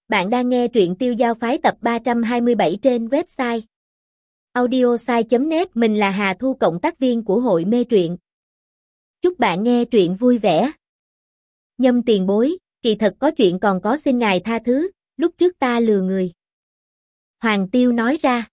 Bạn đang nghe truyện Tiêu Giao Phái tập 327 trên website audiosai.net. Mình là Hà Thu, cộng tác viên của hội mê truyện. Chúc bạn nghe truyện vui vẻ. Nhâm tiền bối, kỳ thật có chuyện còn có xin ngài tha thứ, lúc trước ta lừa người. Hoàng Tiêu nói ra.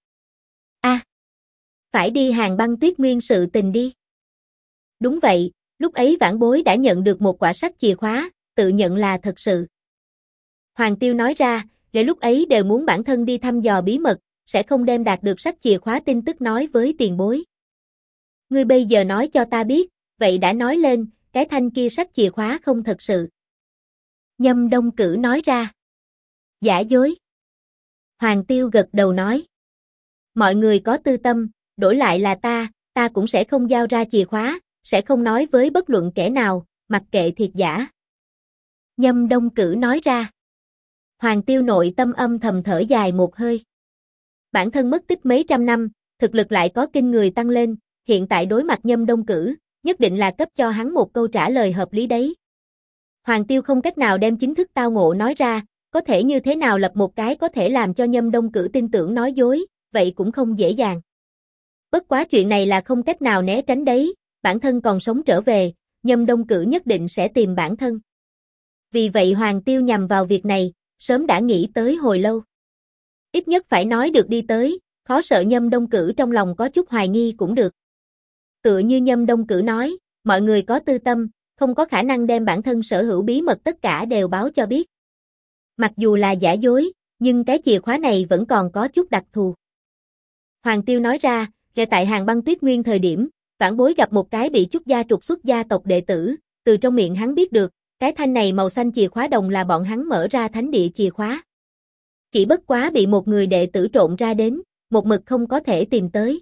Phải đi Hàng Băng Tuyết Nguyên sự tình đi. Đúng vậy, lúc ấy vãn bối đã nhận được một quả sách chìa khóa, tự nhận là thật sự. Hoàng Tiêu nói ra, để lúc ấy đều muốn bản thân đi thăm dò bí mật, sẽ không đem đạt được sách chìa khóa tin tức nói với tiền bối. Ngươi bây giờ nói cho ta biết, vậy đã nói lên, cái thanh kia sách chìa khóa không thật sự. Nhâm Đông Cử nói ra. Giả dối. Hoàng Tiêu gật đầu nói. Mọi người có tư tâm, đổi lại là ta cũng sẽ không giao ra chìa khóa, sẽ không nói với bất luận kẻ nào, mặc kệ thiệt giả. Nhâm Đông Cử nói ra. Hoàng Tiêu nội tâm âm thầm thở dài một hơi. Bản thân mất tích mấy trăm năm, thực lực lại có kinh người tăng lên, hiện tại đối mặt Nhâm Đông Cử, nhất định là cấp cho hắn một câu trả lời hợp lý đấy. Hoàng Tiêu không cách nào đem chính thức tao ngộ nói ra, có thể như thế nào lập một cái có thể làm cho Nhâm Đông Cử tin tưởng nói dối, vậy cũng không dễ dàng. Bất quá chuyện này là không cách nào né tránh đấy, bản thân còn sống trở về, Nhâm Đông Cử nhất định sẽ tìm bản thân. Vì vậy Hoàng Tiêu nhằm vào việc này, sớm đã nghĩ tới hồi lâu. Ít nhất phải nói được đi tới, khó sợ Nhâm Đông Cử trong lòng có chút hoài nghi cũng được. Tựa như Nhâm Đông Cử nói, mọi người có tư tâm, không có khả năng đem bản thân sở hữu bí mật tất cả đều báo cho biết. Mặc dù là giả dối, nhưng cái chìa khóa này vẫn còn có chút đặc thù. Hoàng Tiêu nói ra, ngay tại Hàng Băng Tuyết Nguyên thời điểm, vãn bối gặp một cái bị Trúc gia trục xuất gia tộc đệ tử, từ trong miệng hắn biết được, cái thanh này màu xanh chìa khóa đồng là bọn hắn mở ra thánh địa chìa khóa. Chỉ bất quá bị một người đệ tử trộn ra đến, một mực không có thể tìm tới.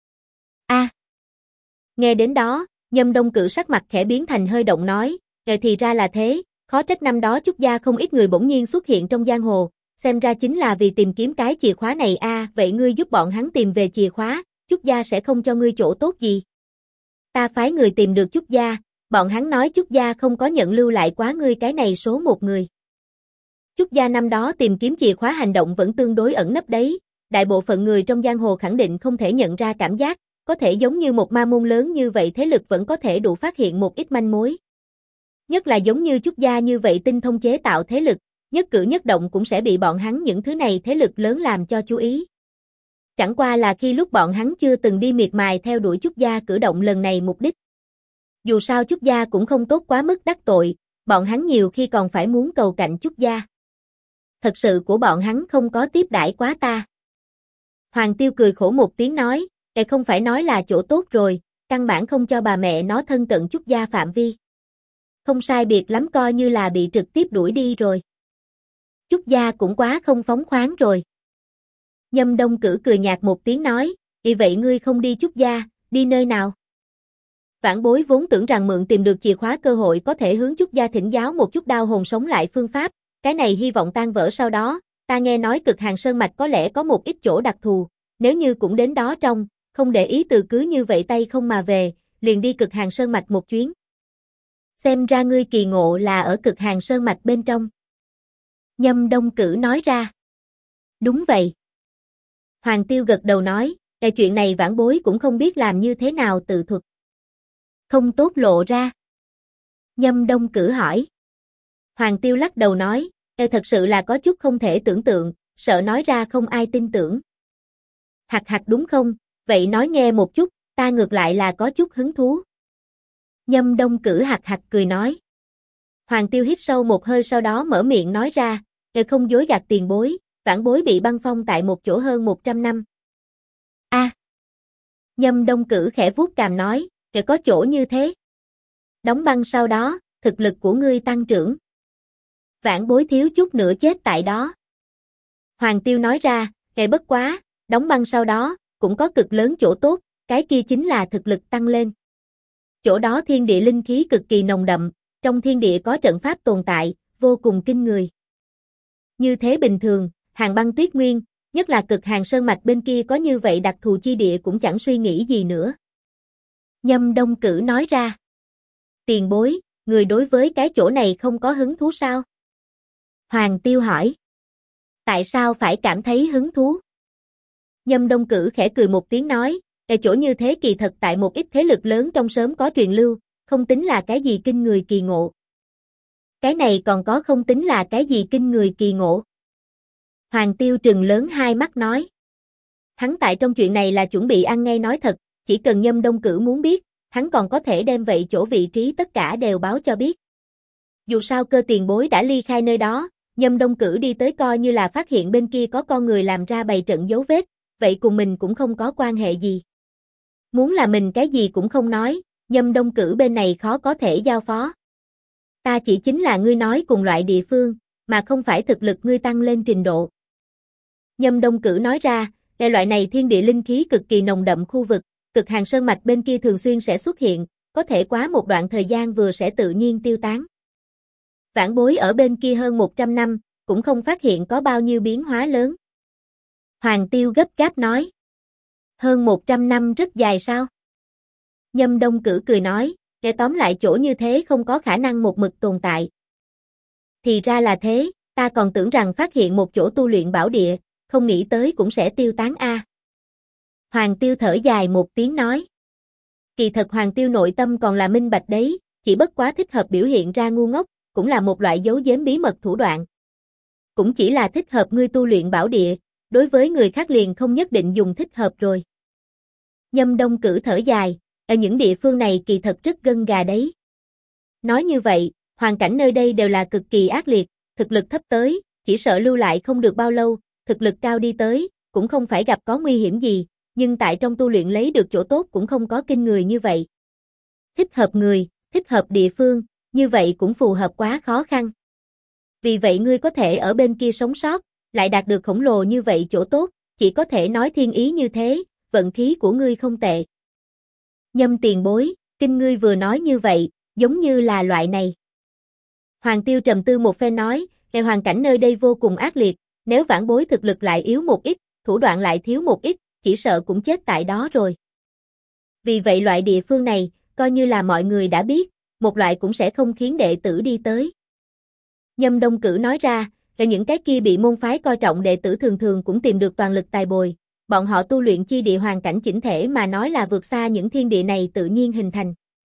Nghe đến đó, Nhâm Đông Cử sắc mặt khẽ biến thành hơi động nói, thì ra là thế, khó trách năm đó Trúc gia không ít người bỗng nhiên xuất hiện trong giang hồ, xem ra chính là vì tìm kiếm cái chìa khóa này vậy ngươi giúp bọn hắn tìm về chìa khóa, Trúc gia sẽ không cho ngươi chỗ tốt gì. Ta phái người tìm được Trúc gia, bọn hắn nói Trúc gia không có nhận lưu lại quá ngươi cái này số một người. Trúc gia năm đó tìm kiếm chìa khóa hành động vẫn tương đối ẩn nấp đấy, đại bộ phận người trong giang hồ khẳng định không thể nhận ra cảm giác, có thể giống như một ma môn lớn như vậy thế lực vẫn có thể đủ phát hiện một ít manh mối. Nhất là giống như Trúc gia như vậy tinh thông chế tạo thế lực, nhất cử nhất động cũng sẽ bị bọn hắn những thứ này thế lực lớn làm cho chú ý. Chẳng qua là khi lúc bọn hắn chưa từng đi miệt mài theo đuổi Trúc gia cử động lần này mục đích. Dù sao Trúc gia cũng không tốt quá mức đắc tội, bọn hắn nhiều khi còn phải muốn cầu cạnh Trúc gia. Thật sự của bọn hắn không có tiếp đãi quá ta. Hoàng Tiêu cười khổ một tiếng nói, không phải nói là chỗ tốt rồi, căn bản không cho bà mẹ nó thân cận Trúc gia phạm vi. Không sai biệt lắm coi như là bị trực tiếp đuổi đi rồi. Trúc gia cũng quá không phóng khoáng rồi. Nhâm Đông Cử cười nhạt một tiếng nói, vậy ngươi không đi Trúc gia, đi nơi nào? Vãn bối vốn tưởng rằng mượn tìm được chìa khóa cơ hội có thể hướng Trúc gia thỉnh giáo một chút đao hồn sống lại phương pháp, cái này hy vọng tan vỡ sau đó, ta nghe nói Cực Hàng Sơn Mạch có lẽ có một ít chỗ đặc thù, nếu như cũng đến đó trong, không để ý từ cứ như vậy tay không mà về, liền đi Cực Hàng Sơn Mạch một chuyến. Xem ra ngươi kỳ ngộ là ở Cực Hàng Sơn Mạch bên trong. Nhâm Đông Cử nói ra. Đúng vậy. Hoàng Tiêu gật đầu nói, cái chuyện này vãn bối cũng không biết làm như thế nào tự thuật. Không tốt lộ ra. Nhâm Đông Cử hỏi. Hoàng Tiêu lắc đầu nói, thật sự là có chút không thể tưởng tượng, sợ nói ra không ai tin tưởng. Hạc đúng không, vậy nói nghe một chút, ta ngược lại là có chút hứng thú. Nhâm Đông Cử hạc cười nói. Hoàng Tiêu hít sâu một hơi sau đó mở miệng nói ra, không dối gạt tiền bối, vãn bối bị băng phong tại một chỗ hơn 100 năm. Nhâm Đông Cử khẽ vuốt cằm nói, có chỗ như thế. Đóng băng sau đó, thực lực của ngươi tăng trưởng. Vãn bối thiếu chút nữa chết tại đó. Hoàng Tiêu nói ra, bất quá, đóng băng sau đó, cũng có cực lớn chỗ tốt, cái kia chính là thực lực tăng lên. Chỗ đó thiên địa linh khí cực kỳ nồng đậm, trong thiên địa có trận pháp tồn tại, vô cùng kinh người. Như thế bình thường, Hàng Băng Tuyết Nguyên, nhất là Cực Hàng Sơn Mạch bên kia có như vậy đặc thù chi địa cũng chẳng suy nghĩ gì nữa. Nhâm Đông Cử nói ra. Tiền bối, người đối với cái chỗ này không có hứng thú sao? Hoàng Tiêu hỏi. Tại sao phải cảm thấy hứng thú? Nhâm Đông Cử khẽ cười một tiếng nói, ở chỗ như thế kỳ thật tại một ít thế lực lớn trong sớm có truyền lưu, không tính là cái gì kinh người kỳ ngộ. Cái này còn có không tính là cái gì kinh người kỳ ngộ. Hoàng Tiêu trừng lớn hai mắt nói. Hắn tại trong chuyện này là chuẩn bị ăn ngay nói thật, chỉ cần Nhâm Đông Cử muốn biết, hắn còn có thể đem vậy chỗ vị trí tất cả đều báo cho biết. Dù sao Cơ tiền bối đã ly khai nơi đó, Nhâm Đông Cử đi tới coi như là phát hiện bên kia có con người làm ra bày trận dấu vết, vậy cùng mình cũng không có quan hệ gì. Muốn là mình cái gì cũng không nói, Nhâm Đông Cử bên này khó có thể giao phó. Ta chỉ chính là ngươi nói cùng loại địa phương, mà không phải thực lực ngươi tăng lên trình độ. Nhâm Đông Cử nói ra, cái loại này thiên địa linh khí cực kỳ nồng đậm khu vực, cực hàng sơn mạch bên kia thường xuyên sẽ xuất hiện, có thể quá một đoạn thời gian vừa sẽ tự nhiên tiêu tán. Vãn Bối ở bên kia hơn 100 năm, cũng không phát hiện có bao nhiêu biến hóa lớn. Hoàng Tiêu gấp gáp nói. Hơn 100 năm rất dài sao? Nhâm Đông Cử cười nói, nghe tóm lại chỗ như thế không có khả năng một mực tồn tại. Thì ra là thế, ta còn tưởng rằng phát hiện một chỗ tu luyện bảo địa, không nghĩ tới cũng sẽ tiêu tán a. Hoàng Tiêu thở dài một tiếng nói. Kỳ thật Hoàng Tiêu nội tâm còn là minh bạch đấy, chỉ bất quá thích hợp biểu hiện ra ngu ngốc, cũng là một loại giấu giếm bí mật thủ đoạn. Cũng chỉ là thích hợp ngươi tu luyện bảo địa, đối với người khác liền không nhất định dùng thích hợp rồi. Nhâm Đông Cử thở dài, ở những địa phương này kỳ thật rất gân gà đấy. Nói như vậy, hoàn cảnh nơi đây đều là cực kỳ ác liệt, thực lực thấp tới, chỉ sợ lưu lại không được bao lâu, thực lực cao đi tới, cũng không phải gặp có nguy hiểm gì, nhưng tại trong tu luyện lấy được chỗ tốt cũng không có kinh người như vậy. Thích hợp người, thích hợp địa phương, như vậy cũng phù hợp quá khó khăn. Vì vậy ngươi có thể ở bên kia sống sót, lại đạt được khổng lồ như vậy chỗ tốt, chỉ có thể nói thiên ý như thế, vận khí của ngươi không tệ. Nhâm tiền bối, kinh ngươi vừa nói như vậy, giống như là loại này. Hoàng Tiêu trầm tư một phen nói, cái hoàn cảnh nơi đây vô cùng ác liệt, nếu Vãn Bối thực lực lại yếu một ít, thủ đoạn lại thiếu một ít, chỉ sợ cũng chết tại đó rồi. Vì vậy loại địa phương này, coi như là mọi người đã biết, một loại cũng sẽ không khiến đệ tử đi tới. Nhâm Đông Cử nói ra, là những cái kia bị môn phái coi trọng đệ tử thường thường cũng tìm được toàn lực tài bồi, bọn họ tu luyện chi địa hoàn cảnh chỉnh thể mà nói là vượt xa những thiên địa này tự nhiên hình thành.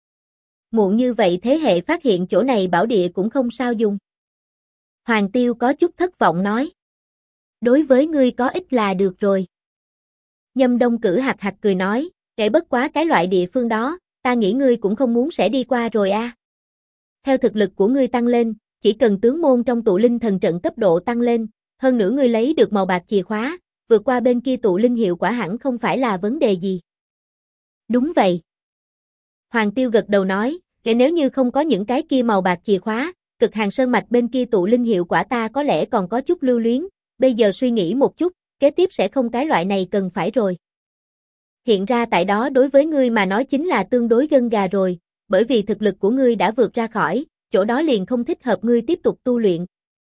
Muộn như vậy thế hệ phát hiện chỗ này bảo địa cũng không sao dùng. Hoàng Tiêu có chút thất vọng nói. Đối với ngươi có ích là được rồi. Nhâm Đông Cử hạc hạc cười nói, kể bất quá cái loại địa phương đó, ta nghĩ ngươi cũng không muốn sẽ đi qua rồi a. Theo thực lực của ngươi tăng lên, chỉ cần tướng môn trong tụ linh thần trận cấp độ tăng lên, hơn nữa ngươi lấy được màu bạc chìa khóa, vượt qua bên kia tụ linh hiệu quả hẳn không phải là vấn đề gì. Đúng vậy. Hoàng Tiêu gật đầu nói, nếu như không có những cái kia màu bạc chìa khóa, cực hàng sơn mạch bên kia tụ linh hiệu quả ta có lẽ còn có chút lưu luyến, bây giờ suy nghĩ một chút, kế tiếp sẽ không cái loại này cần phải rồi. Hiện ra tại đó đối với ngươi mà nói chính là tương đối gân gà rồi, bởi vì thực lực của ngươi đã vượt ra khỏi, chỗ đó liền không thích hợp ngươi tiếp tục tu luyện.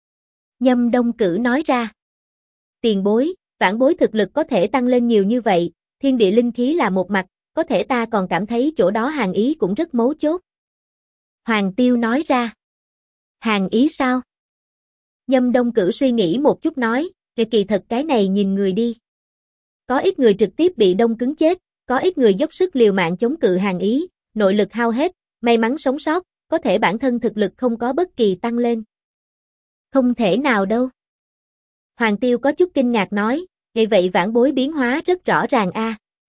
Nhâm Đông Cử nói ra. Tiền bối, Vãn Bối thực lực có thể tăng lên nhiều như vậy, thiên địa linh khí là một mặt, có thể ta còn cảm thấy chỗ đó hàng ý cũng rất mấu chốt. Hoàng Tiêu nói ra. Hàng ý sao? Nhâm Đông Cử suy nghĩ một chút nói, kỳ thật cái này nhìn người đi. Có ít người trực tiếp bị đông cứng chết, có ít người dốc sức liều mạng chống cự hàng ý, nội lực hao hết, may mắn sống sót, có thể bản thân thực lực không có bất kỳ tăng lên. Không thể nào đâu. Hoàng Tiêu có chút kinh ngạc nói, vậy vậy Vãn Bối biến hóa rất rõ ràng a.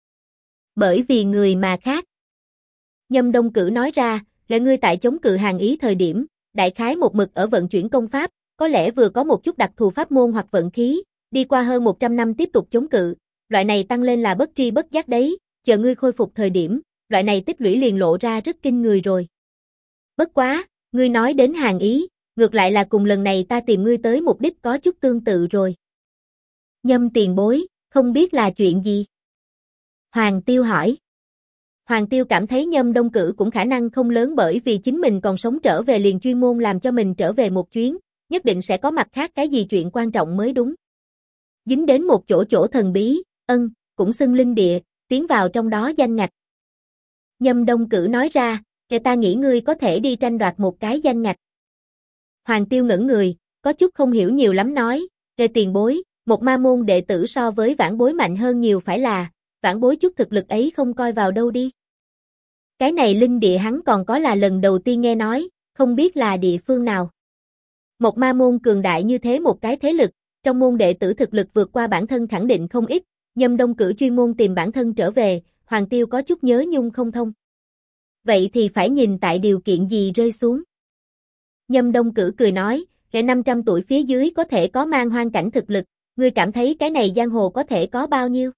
Bởi vì người mà khác. Nhâm Đông Cử nói ra, là ngươi tại chống cự hàng ý thời điểm, đại khái một mực ở vận chuyển công pháp, có lẽ vừa có một chút đặc thù pháp môn hoặc vận khí, đi qua hơn 100 năm tiếp tục chống cự, loại này tăng lên là bất tri bất giác đấy, chờ ngươi khôi phục thời điểm, loại này tích lũy liền lộ ra rất kinh người rồi. Bất quá, ngươi nói đến hàng ý, ngược lại là cùng lần này ta tìm ngươi tới mục đích có chút tương tự rồi. Nhâm tiền bối, không biết là chuyện gì? Hoàng Tiêu hỏi. Hoàng Tiêu cảm thấy Nhâm Đông Cử cũng khả năng không lớn bởi vì chính mình còn sống trở về liền chuyên môn làm cho mình trở về một chuyến, nhất định sẽ có mặt khác cái gì chuyện quan trọng mới đúng. Dính đến một chỗ thần bí, cũng xưng linh địa, tiến vào trong đó danh ngạch. Nhâm Đông Cử nói ra, ta nghĩ ngươi có thể đi tranh đoạt một cái danh ngạch. Hoàng Tiêu ngẩn người, có chút không hiểu nhiều lắm nói, Về tiền bối, một ma môn đệ tử so với vãn bối mạnh hơn nhiều phải là, vãn bối chút thực lực ấy không coi vào đâu đi. Cái này linh địa hắn còn có là lần đầu tiên nghe nói, không biết là địa phương nào. Một ma môn cường đại như thế một cái thế lực, trong môn đệ tử thực lực vượt qua bản thân khẳng định không ít, Nhâm Đông Cử chuyên môn tìm bản thân trở về, Hoàng Tiêu có chút nhớ nhung không thông. Vậy thì phải nhìn tại điều kiện gì rơi xuống. Nhâm Đông Cử cười nói, kẻ 500 tuổi phía dưới có thể có mang hoang cảnh thực lực, ngươi cảm thấy cái này giang hồ có thể có bao nhiêu?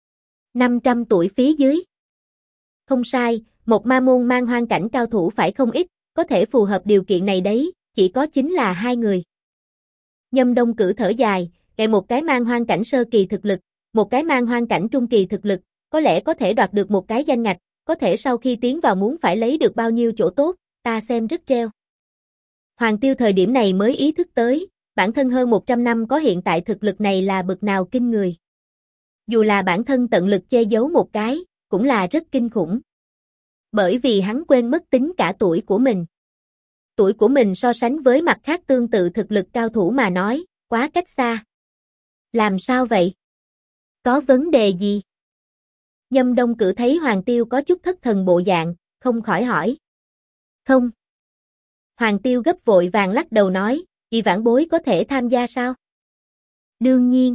500 tuổi phía dưới. Không sai, một ma môn mang hoang cảnh cao thủ phải không ít, có thể phù hợp điều kiện này đấy, chỉ có chính là 2 người. Nhâm Đông Cử thở dài, kẻ một cái mang hoang cảnh sơ kỳ thực lực, một cái mang hoang cảnh trung kỳ thực lực, có lẽ có thể đoạt được một cái danh ngạch, có thể sau khi tiến vào muốn phải lấy được bao nhiêu chỗ tốt, ta xem rất treo. Hoàng Tiêu thời điểm này mới ý thức tới, bản thân hơn 100 năm có hiện tại thực lực này là bực nào kinh người. Dù là bản thân tận lực che giấu một cái, cũng là rất kinh khủng. Bởi vì hắn quên mất tính cả tuổi của mình. Tuổi của mình so sánh với mặt khác tương tự thực lực cao thủ mà nói, quá cách xa. Làm sao vậy? Có vấn đề gì? Nhâm Đông Cử thấy Hoàng Tiêu có chút thất thần bộ dạng, không khỏi hỏi. Không. Hoàng Tiêu gấp vội vàng lắc đầu nói, vì vãn bối có thể tham gia sao? Đương nhiên.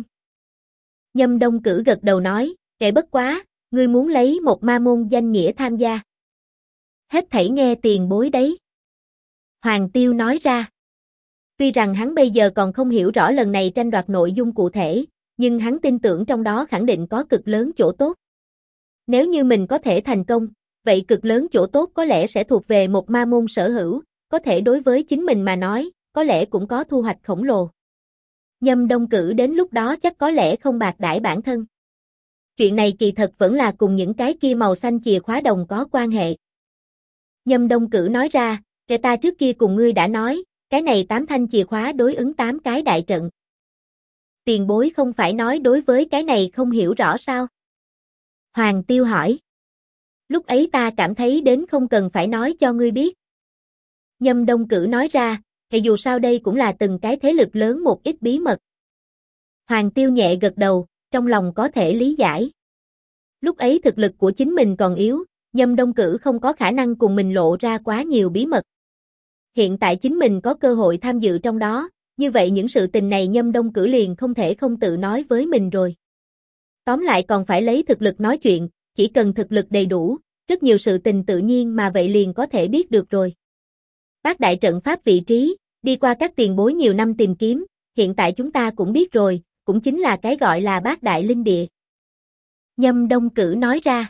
Nhâm Đông Cử gật đầu nói, kệ bất quá, ngươi muốn lấy một ma môn danh nghĩa tham gia. Hết thảy nghe tiền bối đấy. Hoàng Tiêu nói ra. Tuy rằng hắn bây giờ còn không hiểu rõ lần này tranh đoạt nội dung cụ thể, nhưng hắn tin tưởng trong đó khẳng định có cực lớn chỗ tốt. Nếu như mình có thể thành công, vậy cực lớn chỗ tốt có lẽ sẽ thuộc về một ma môn sở hữu, có thể đối với chính mình mà nói, có lẽ cũng có thu hoạch khổng lồ. Nhâm Đông Cử đến lúc đó chắc có lẽ không bạc đãi bản thân. Chuyện này kỳ thật vẫn là cùng những cái kia màu xanh chìa khóa đồng có quan hệ. Nhâm Đông Cử nói ra, kể ta trước kia cùng ngươi đã nói, cái này 8 thanh chìa khóa đối ứng 8 cái đại trận. Tiền bối không phải nói đối với cái này không hiểu rõ sao? Hoàng Tiêu hỏi. Lúc ấy ta cảm thấy đến không cần phải nói cho ngươi biết. Nhâm Đông Cử nói ra, thì dù sao đây cũng là từng cái thế lực lớn một ít bí mật. Hoàng Tiêu nhẹ gật đầu, trong lòng có thể lý giải. Lúc ấy thực lực của chính mình còn yếu, Nhâm Đông Cử không có khả năng cùng mình lộ ra quá nhiều bí mật. Hiện tại chính mình có cơ hội tham dự trong đó, như vậy những sự tình này Nhâm Đông Cử liền không thể không tự nói với mình rồi. Tóm lại còn phải lấy thực lực nói chuyện, chỉ cần thực lực đầy đủ, rất nhiều sự tình tự nhiên mà vậy liền có thể biết được rồi. Bát đại trận pháp vị trí, đi qua các tiền bối nhiều năm tìm kiếm, hiện tại chúng ta cũng biết rồi, cũng chính là cái gọi là bát đại linh địa. Nhâm Đông Cử nói ra.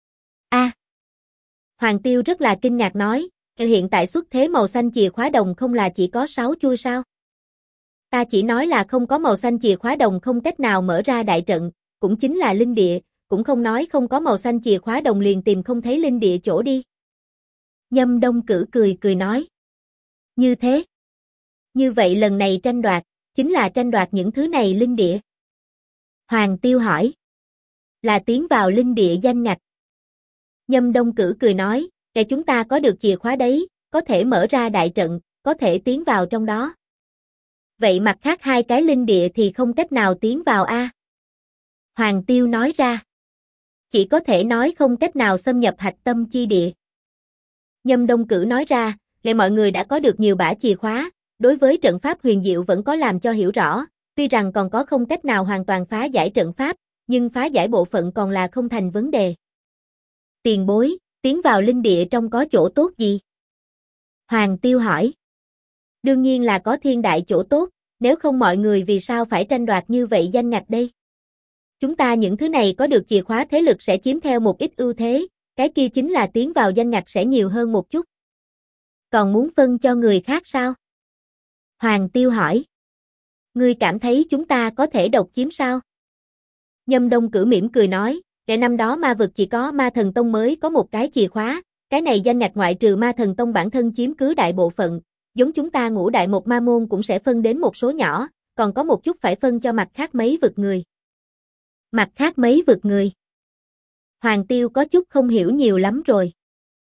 Hoàng Tiêu rất là kinh ngạc nói, hiện tại xuất thế màu xanh chìa khóa đồng không là chỉ có 6 chuôi sao? Ta chỉ nói là không có màu xanh chìa khóa đồng không cách nào mở ra đại trận, cũng chính là linh địa, cũng không nói không có màu xanh chìa khóa đồng liền tìm không thấy linh địa chỗ đi. Nhâm Đông Cử cười nói. Như thế. Như vậy lần này tranh đoạt, chính là tranh đoạt những thứ này linh địa. Hoàng Tiêu hỏi. Là tiến vào linh địa danh ngạch. Nhâm Đông Cử cười nói, kẻ chúng ta có được chìa khóa đấy, có thể mở ra đại trận, có thể tiến vào trong đó. Vậy mặt khác 2 cái linh địa thì không cách nào tiến vào a? Hoàng Tiêu nói ra. Chỉ có thể nói không cách nào xâm nhập hạch tâm chi địa. Nhâm Đông Cử nói ra, để mọi người đã có được nhiều bả chìa khóa, đối với trận pháp huyền diệu vẫn có làm cho hiểu rõ, tuy rằng còn có không cách nào hoàn toàn phá giải trận pháp, nhưng phá giải bộ phận còn là không thành vấn đề. Tiền bối, tiến vào linh địa trong có chỗ tốt gì? Hoàng Tiêu hỏi. Đương nhiên là có thiên đại chỗ tốt, nếu không mọi người vì sao phải tranh đoạt như vậy danh ngạch đây? Chúng ta những thứ này có được chìa khóa thế lực sẽ chiếm theo một ít ưu thế, cái kia chính là tiến vào danh ngạch sẽ nhiều hơn một chút. Còn muốn phân cho người khác sao? Hoàng Tiêu hỏi. Ngươi cảm thấy chúng ta có thể độc chiếm sao? Nhâm Đông Cử mỉm cười nói, kể năm đó ma vực chỉ có Ma Thần Tông mới có một cái chìa khóa, cái này danh ngạch ngoại trừ Ma Thần Tông bản thân chiếm cứ đại bộ phận, giống chúng ta ngũ đại một ma môn cũng sẽ phân đến một số nhỏ, còn có một chút phải phân cho mặt khác mấy vực người. Mặt khác mấy vực người. Hoàng Tiêu có chút không hiểu nhiều lắm rồi.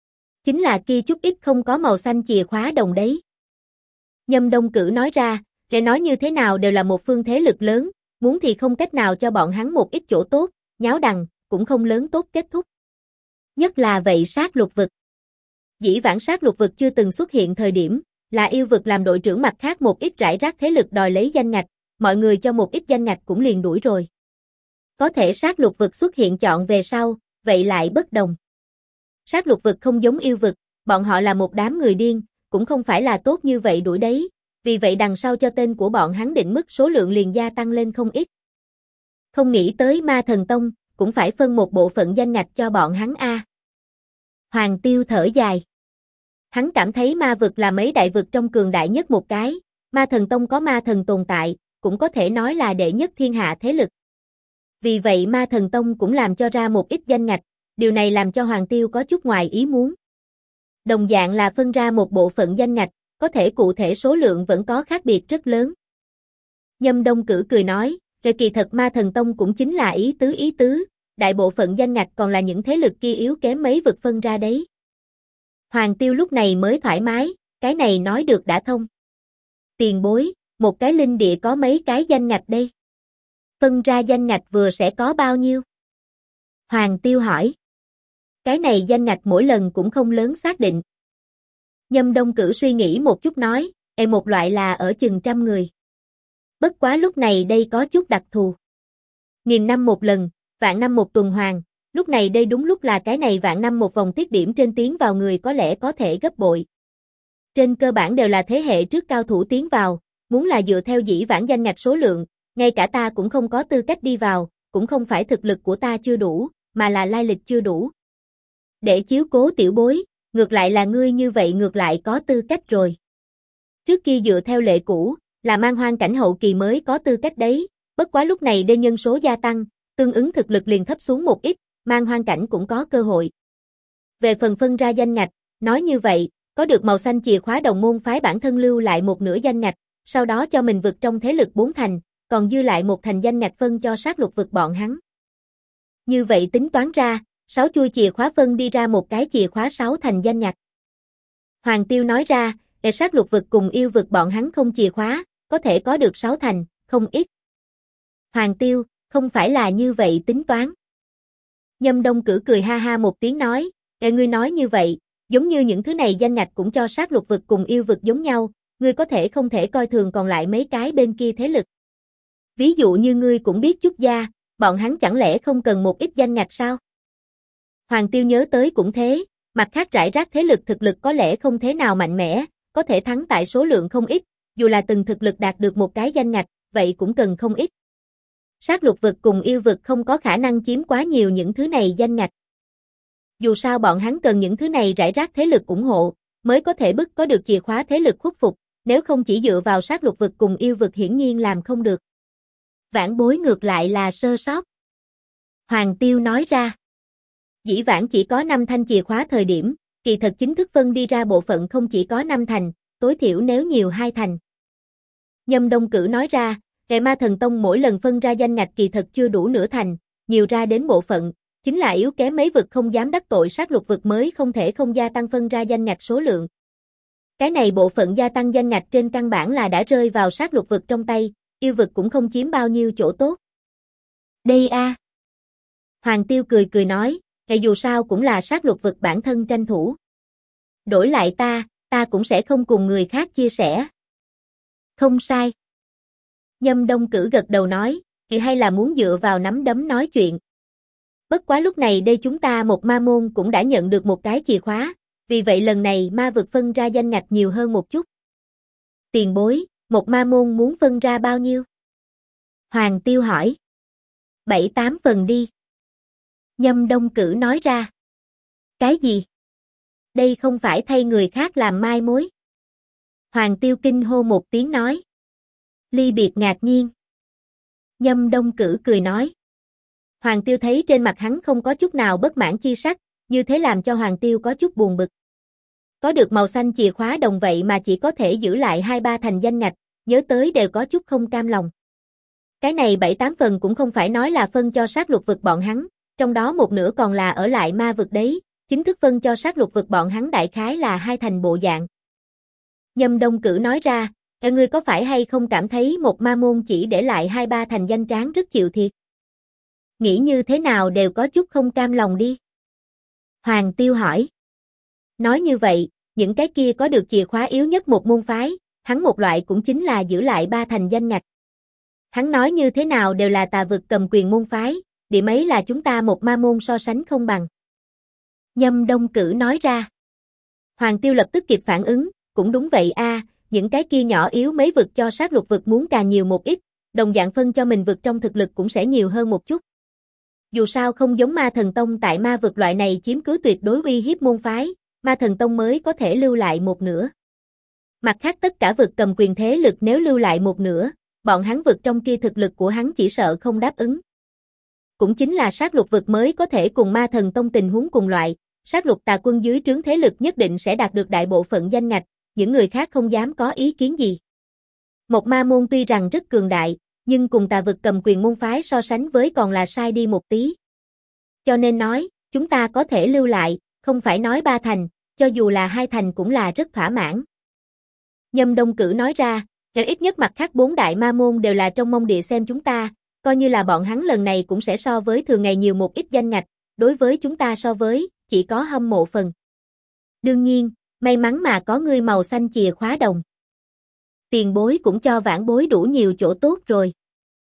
Chính là kia chút ít không có màu xanh chìa khóa đồng đấy. Nhâm Đông Cử nói ra, Kể nói như thế nào đều là một phương thế lực lớn, muốn thì không cách nào cho bọn hắn một ít chỗ tốt, nháo đằng, cũng không lớn tốt kết thúc. Nhất là vậy sát lục vực. Dĩ vãng sát lục vực chưa từng xuất hiện thời điểm, là yêu vực làm đội trưởng mặt khác một ít rải rác thế lực đòi lấy danh ngạch, mọi người cho một ít danh ngạch cũng liền đuổi rồi. Có thể sát lục vực xuất hiện chọn về sau, vậy lại bất đồng. Sát lục vực không giống yêu vực, bọn họ là một đám người điên, cũng không phải là tốt như vậy đuổi đấy, vì vậy đằng sau cho tên của bọn hắn định mức số lượng liền gia tăng lên không ít. Không nghĩ tới Ma Thần Tông, cũng phải phân một bộ phận danh ngạch cho bọn hắn a. Hoàng Tiêu thở dài. Hắn cảm thấy ma vực là mấy đại vực trong cường đại nhất một cái, Ma Thần Tông có ma thần tồn tại, cũng có thể nói là đệ nhất thiên hạ thế lực. Vì vậy Ma Thần Tông cũng làm cho ra một ít danh ngạch, điều này làm cho Hoàng Tiêu có chút ngoài ý muốn. Đồng dạng là phân ra một bộ phận danh ngạch, có thể cụ thể số lượng vẫn có khác biệt rất lớn. Nhâm Đông Cử cười nói, rồi kỳ thật Ma Thần Tông cũng chính là ý tứ, đại bộ phận danh ngạch còn là những thế lực kia yếu kém mấy vực phân ra đấy. Hoàng Tiêu lúc này mới thoải mái, cái này nói được đã thông. Tiền bối, một cái linh địa có mấy cái danh ngạch đây? Phân ra danh ngạch vừa sẽ có bao nhiêu? Hoàng Tiêu hỏi. Cái này danh ngạch mỗi lần cũng không lớn xác định. Nhâm Đông Cử suy nghĩ một chút nói, một loại là ở chừng 100 người. Bất quá lúc này đây có chút đặc thù. 1000 năm một lần, vạn năm một tuần hoàn, lúc này đây đúng lúc là cái này vạn năm một vòng tiết điểm trên tiến vào người có lẽ có thể gấp bội. Trên cơ bản đều là thế hệ trước cao thủ tiến vào, muốn là dựa theo dĩ vãng danh ngạch số lượng, ngay cả ta cũng không có tư cách đi vào, cũng không phải thực lực của ta chưa đủ, mà là lai lịch chưa đủ. Để chiếu cố tiểu bối, ngược lại là ngươi như vậy ngược lại có tư cách rồi. Trước kia dựa theo lệ cũ, là mang hoang cảnh hậu kỳ mới có tư cách đấy, bất quá lúc này nhân số gia tăng, tương ứng thực lực liền thấp xuống một ít, mang hoang cảnh cũng có cơ hội. Về phần phân ra danh ngạch, nói như vậy, có được màu xanh chìa khóa đồng môn phái bản thân lưu lại một nửa danh ngạch, sau đó cho mình vực trong thế lực 4 thành, còn dư lại một thành danh ngạch phân cho sát lục vực bọn hắn. Như vậy tính toán ra, 6 chuôi chìa khóa phân đi ra một cái chìa khóa 6 thành danh ngạch. Hoàng Tiêu nói ra, sát lục vực cùng yêu vực bọn hắn không chìa khóa, có thể có được 6 thành, không ít. Hoàng Tiêu, không phải là như vậy tính toán. Nhâm Đông Cử cười ha ha một tiếng nói, ngươi nói như vậy, giống như những thứ này danh ngạch cũng cho sát lục vực cùng yêu vực giống nhau, ngươi có thể không thể coi thường còn lại mấy cái bên kia thế lực. Ví dụ như ngươi cũng biết Trúc Gia, bọn hắn chẳng lẽ không cần một ít danh ngạch sao? Hoàng Tiêu nhớ tới cũng thế, mặt khác rải rác thế lực thực lực có lẽ không thế nào mạnh mẽ, có thể thắng tại số lượng không ít, dù là từng thực lực đạt được một cái danh ngạch, vậy cũng cần không ít. Sát lục vực cùng yêu vực không có khả năng chiếm quá nhiều những thứ này danh ngạch. Dù sao bọn hắn cần những thứ này rải rác thế lực ủng hộ, mới có thể bức có được chìa khóa thế lực khuất phục, nếu không chỉ dựa vào sát lục vực cùng yêu vực hiển nhiên làm không được. Vãn bối ngược lại là sơ sót. Hoàng Tiêu nói ra. Dĩ vãng chỉ có 5 thanh chìa khóa thời điểm, kỳ thật chính thức phân đi ra bộ phận không chỉ có 5 thành, tối thiểu nếu nhiều 2 thành. Nhâm Đông Cử nói ra, Ma Thần Tông mỗi lần phân ra danh ngạch kỳ thật chưa đủ nửa thành, nhiều ra đến bộ phận, chính là yếu kém mấy vực không dám đắc tội sát lục vực mới không thể không gia tăng phân ra danh ngạch số lượng. Cái này bộ phận gia tăng danh ngạch trên căn bản là đã rơi vào sát lục vực trong tay, yêu vực cũng không chiếm bao nhiêu chỗ tốt. Đây a. Hoàng Tiêu cười cười nói, dù sao cũng là sát lục vực bản thân tranh thủ. Đổi lại ta cũng sẽ không cùng người khác chia sẻ. Không sai. Nhâm Đông Cử gật đầu nói, hay là muốn dựa vào nắm đấm nói chuyện. Bất quá lúc này đây chúng ta một ma môn cũng đã nhận được một cái chìa khóa, vì vậy lần này ma vực phân ra danh ngạch nhiều hơn một chút. Tiền bối, một ma môn muốn phân ra bao nhiêu? Hoàng Tiêu hỏi. 7-8 phần đi. Nhâm Đông Cử nói ra. Cái gì? Đây không phải thay người khác làm mai mối. Hoàng Tiêu kinh hô một tiếng nói. Ly biệt ngạc nhiên. Nhâm Đông Cử cười nói. Hoàng Tiêu thấy trên mặt hắn không có chút nào bất mãn chi sắc, như thế làm cho Hoàng Tiêu có chút buồn bực. Có được màu xanh chìa khóa đồng vậy mà chỉ có thể giữ lại 2-3 thành danh ngạch, nhớ tới đều có chút không cam lòng. Cái này 7-8 phần cũng không phải nói là phân cho sát lục vực bọn hắn, trong đó một nửa còn là ở lại ma vực đấy, chính thức phân cho sát lục vực bọn hắn đại khái là 2 thành bộ dạng. Nhâm Đông Cử nói ra, Ngươi có phải hay không cảm thấy một ma môn chỉ để lại 2-3 thành danh tráng rất chịu thiệt? Nghĩ như thế nào đều có chút không cam lòng đi. Hoàng Tiêu hỏi. Nói như vậy, những cái kia có được chìa khóa yếu nhất một môn phái, hắn một loại cũng chính là giữ lại 3 thành danh ngạch. Hắn nói như thế nào đều là Tà vực cầm quyền môn phái, điểm ấy là chúng ta một ma môn so sánh không bằng. Nhâm Đông Cử nói ra. Hoàng Tiêu lập tức kịp phản ứng, cũng đúng vậy a, những cái kia nhỏ yếu mấy vực cho sát lục vực muốn càng nhiều một ít, đồng dạng phân cho mình vực trong thực lực cũng sẽ nhiều hơn một chút. Dù sao không giống Ma Thần Tông tại ma vực loại này chiếm cứ tuyệt đối uy hiếp môn phái, Ma Thần Tông mới có thể lưu lại một nửa. Mặt khác tất cả vực cầm quyền thế lực nếu lưu lại một nửa, bọn hắn vực trong kia thực lực của hắn chỉ sợ không đáp ứng. Cũng chính là sát lục vực mới có thể cùng Ma Thần Tông tình huống cùng loại, sát lục tà quân dưới trướng thế lực nhất định sẽ đạt được đại bộ phận danh ngạch, những người khác không dám có ý kiến gì. Một ma môn tuy rằng rất cường đại, nhưng cùng Tà vực cầm quyền môn phái so sánh với còn là sai đi một tí. Cho nên nói, chúng ta có thể lưu lại, không phải nói 3 thành, cho dù là 2 thành cũng là rất thỏa mãn. Nhâm Đông Cử nói ra, ít nhất mặt khác 4 đại ma môn đều là trong mông địa xem chúng ta, coi như là bọn hắn lần này cũng sẽ so với thường ngày nhiều một ít danh ngạch, đối với chúng ta so với, chỉ có hâm mộ phần. Đương nhiên, may mắn mà có ngươi màu xanh chìa khóa đồng. Tiền bối cũng cho vãn bối đủ nhiều chỗ tốt rồi.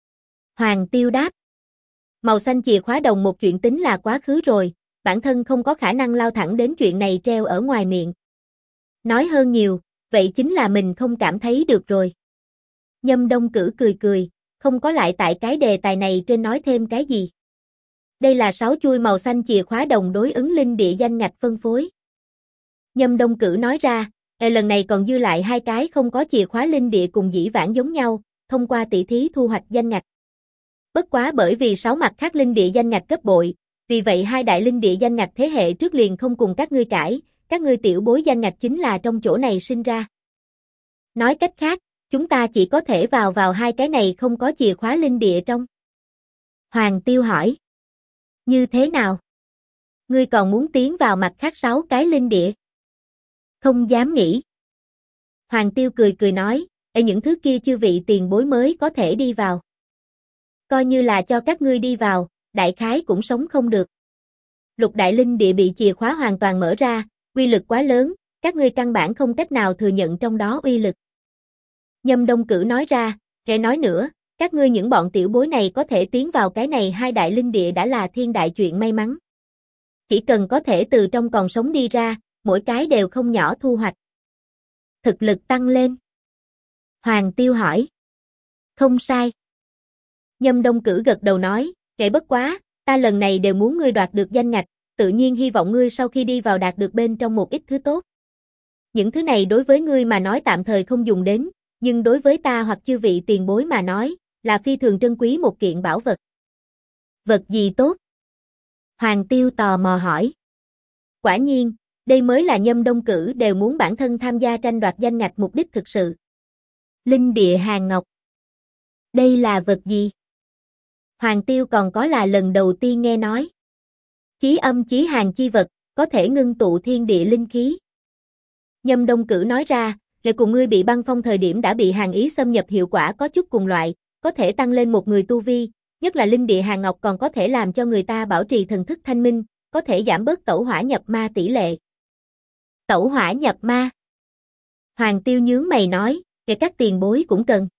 Hoàng Tiêu đáp. Màu xanh chìa khóa đồng một chuyện tính là quá khứ rồi, bản thân không có khả năng lao thẳng đến chuyện này treo ở ngoài miệng. Nói hơn nhiều, vậy chính là mình không cảm thấy được rồi. Nhâm Đông Cử cười cười, không có lại tại cái đề tài này trên nói thêm cái gì. Đây là 6 chuôi màu xanh chìa khóa đồng đối ứng linh địa danh ngạch phân phối. Nhâm Đông Cử nói ra, lần này còn dư lại 2 cái không có chìa khóa linh địa cùng dĩ vãng giống nhau, thông qua tỷ thí thu hoạch danh ngạch. Bất quá bởi vì 6 mặt khác linh địa danh ngạch cấp bội, vì vậy 2 đại linh địa danh ngạch thế hệ trước liền không cùng các ngươi cãi, các ngươi tiểu bối danh ngạch chính là trong chỗ này sinh ra. Nói cách khác, chúng ta chỉ có thể vào 2 cái này không có chìa khóa linh địa trong. Hoàng Tiêu hỏi. Như thế nào? Ngươi còn muốn tiến vào mặt khác 6 cái linh địa? Không dám nghĩ. Hoàng Tiêu cười nói, những thứ kia chư vị tiền bối mới có thể đi vào. Coi như là cho các ngươi đi vào, đại khái cũng sống không được. Lục đại linh địa bị chìa khóa hoàn toàn mở ra, uy lực quá lớn, các ngươi căn bản không cách nào thừa nhận trong đó uy lực. Nhâm Đông Cử nói ra, kể nói nữa, các ngươi những bọn tiểu bối này có thể tiến vào cái này 2 đại linh địa đã là thiên đại chuyện may mắn. Chỉ cần có thể từ trong còn sống đi ra, mỗi cái đều không nhỏ thu hoạch. Thực lực tăng lên. Hoàng Tiêu hỏi. Không sai. Nhâm Đông Cử gật đầu nói, kệ bất quá, ta lần này đều muốn ngươi đoạt được danh ngạch, tự nhiên hy vọng ngươi sau khi đi vào đạt được bên trong một ít thứ tốt. Những thứ này đối với ngươi mà nói tạm thời không dùng đến, nhưng đối với ta hoặc chư vị tiền bối mà nói, là phi thường trân quý một kiện bảo vật. Vật gì tốt? Hoàng Tiêu tò mò hỏi. Quả nhiên, đây mới là Nhâm Đông Cử đều muốn bản thân tham gia tranh đoạt danh ngạch mục đích thực sự. Linh địa hàng ngọc. Đây là vật gì? Hoàng Tiêu còn có là lần đầu tiên nghe nói. Chí âm chí hàng chi vật, có thể ngưng tụ thiên địa linh khí. Nhâm Đông Cử nói ra, lệ cùng ngươi bị băng phong thời điểm đã bị hàng ý xâm nhập hiệu quả có chút cùng loại, có thể tăng lên một người tu vi, nhất là linh địa hàng ngọc còn có thể làm cho người ta bảo trì thần thức thanh minh, có thể giảm bớt tẩu hỏa nhập ma tỷ lệ. Tẩu hỏa nhập ma. Hoàng Tiêu nhướng mày nói, kể các tiền bối cũng cần.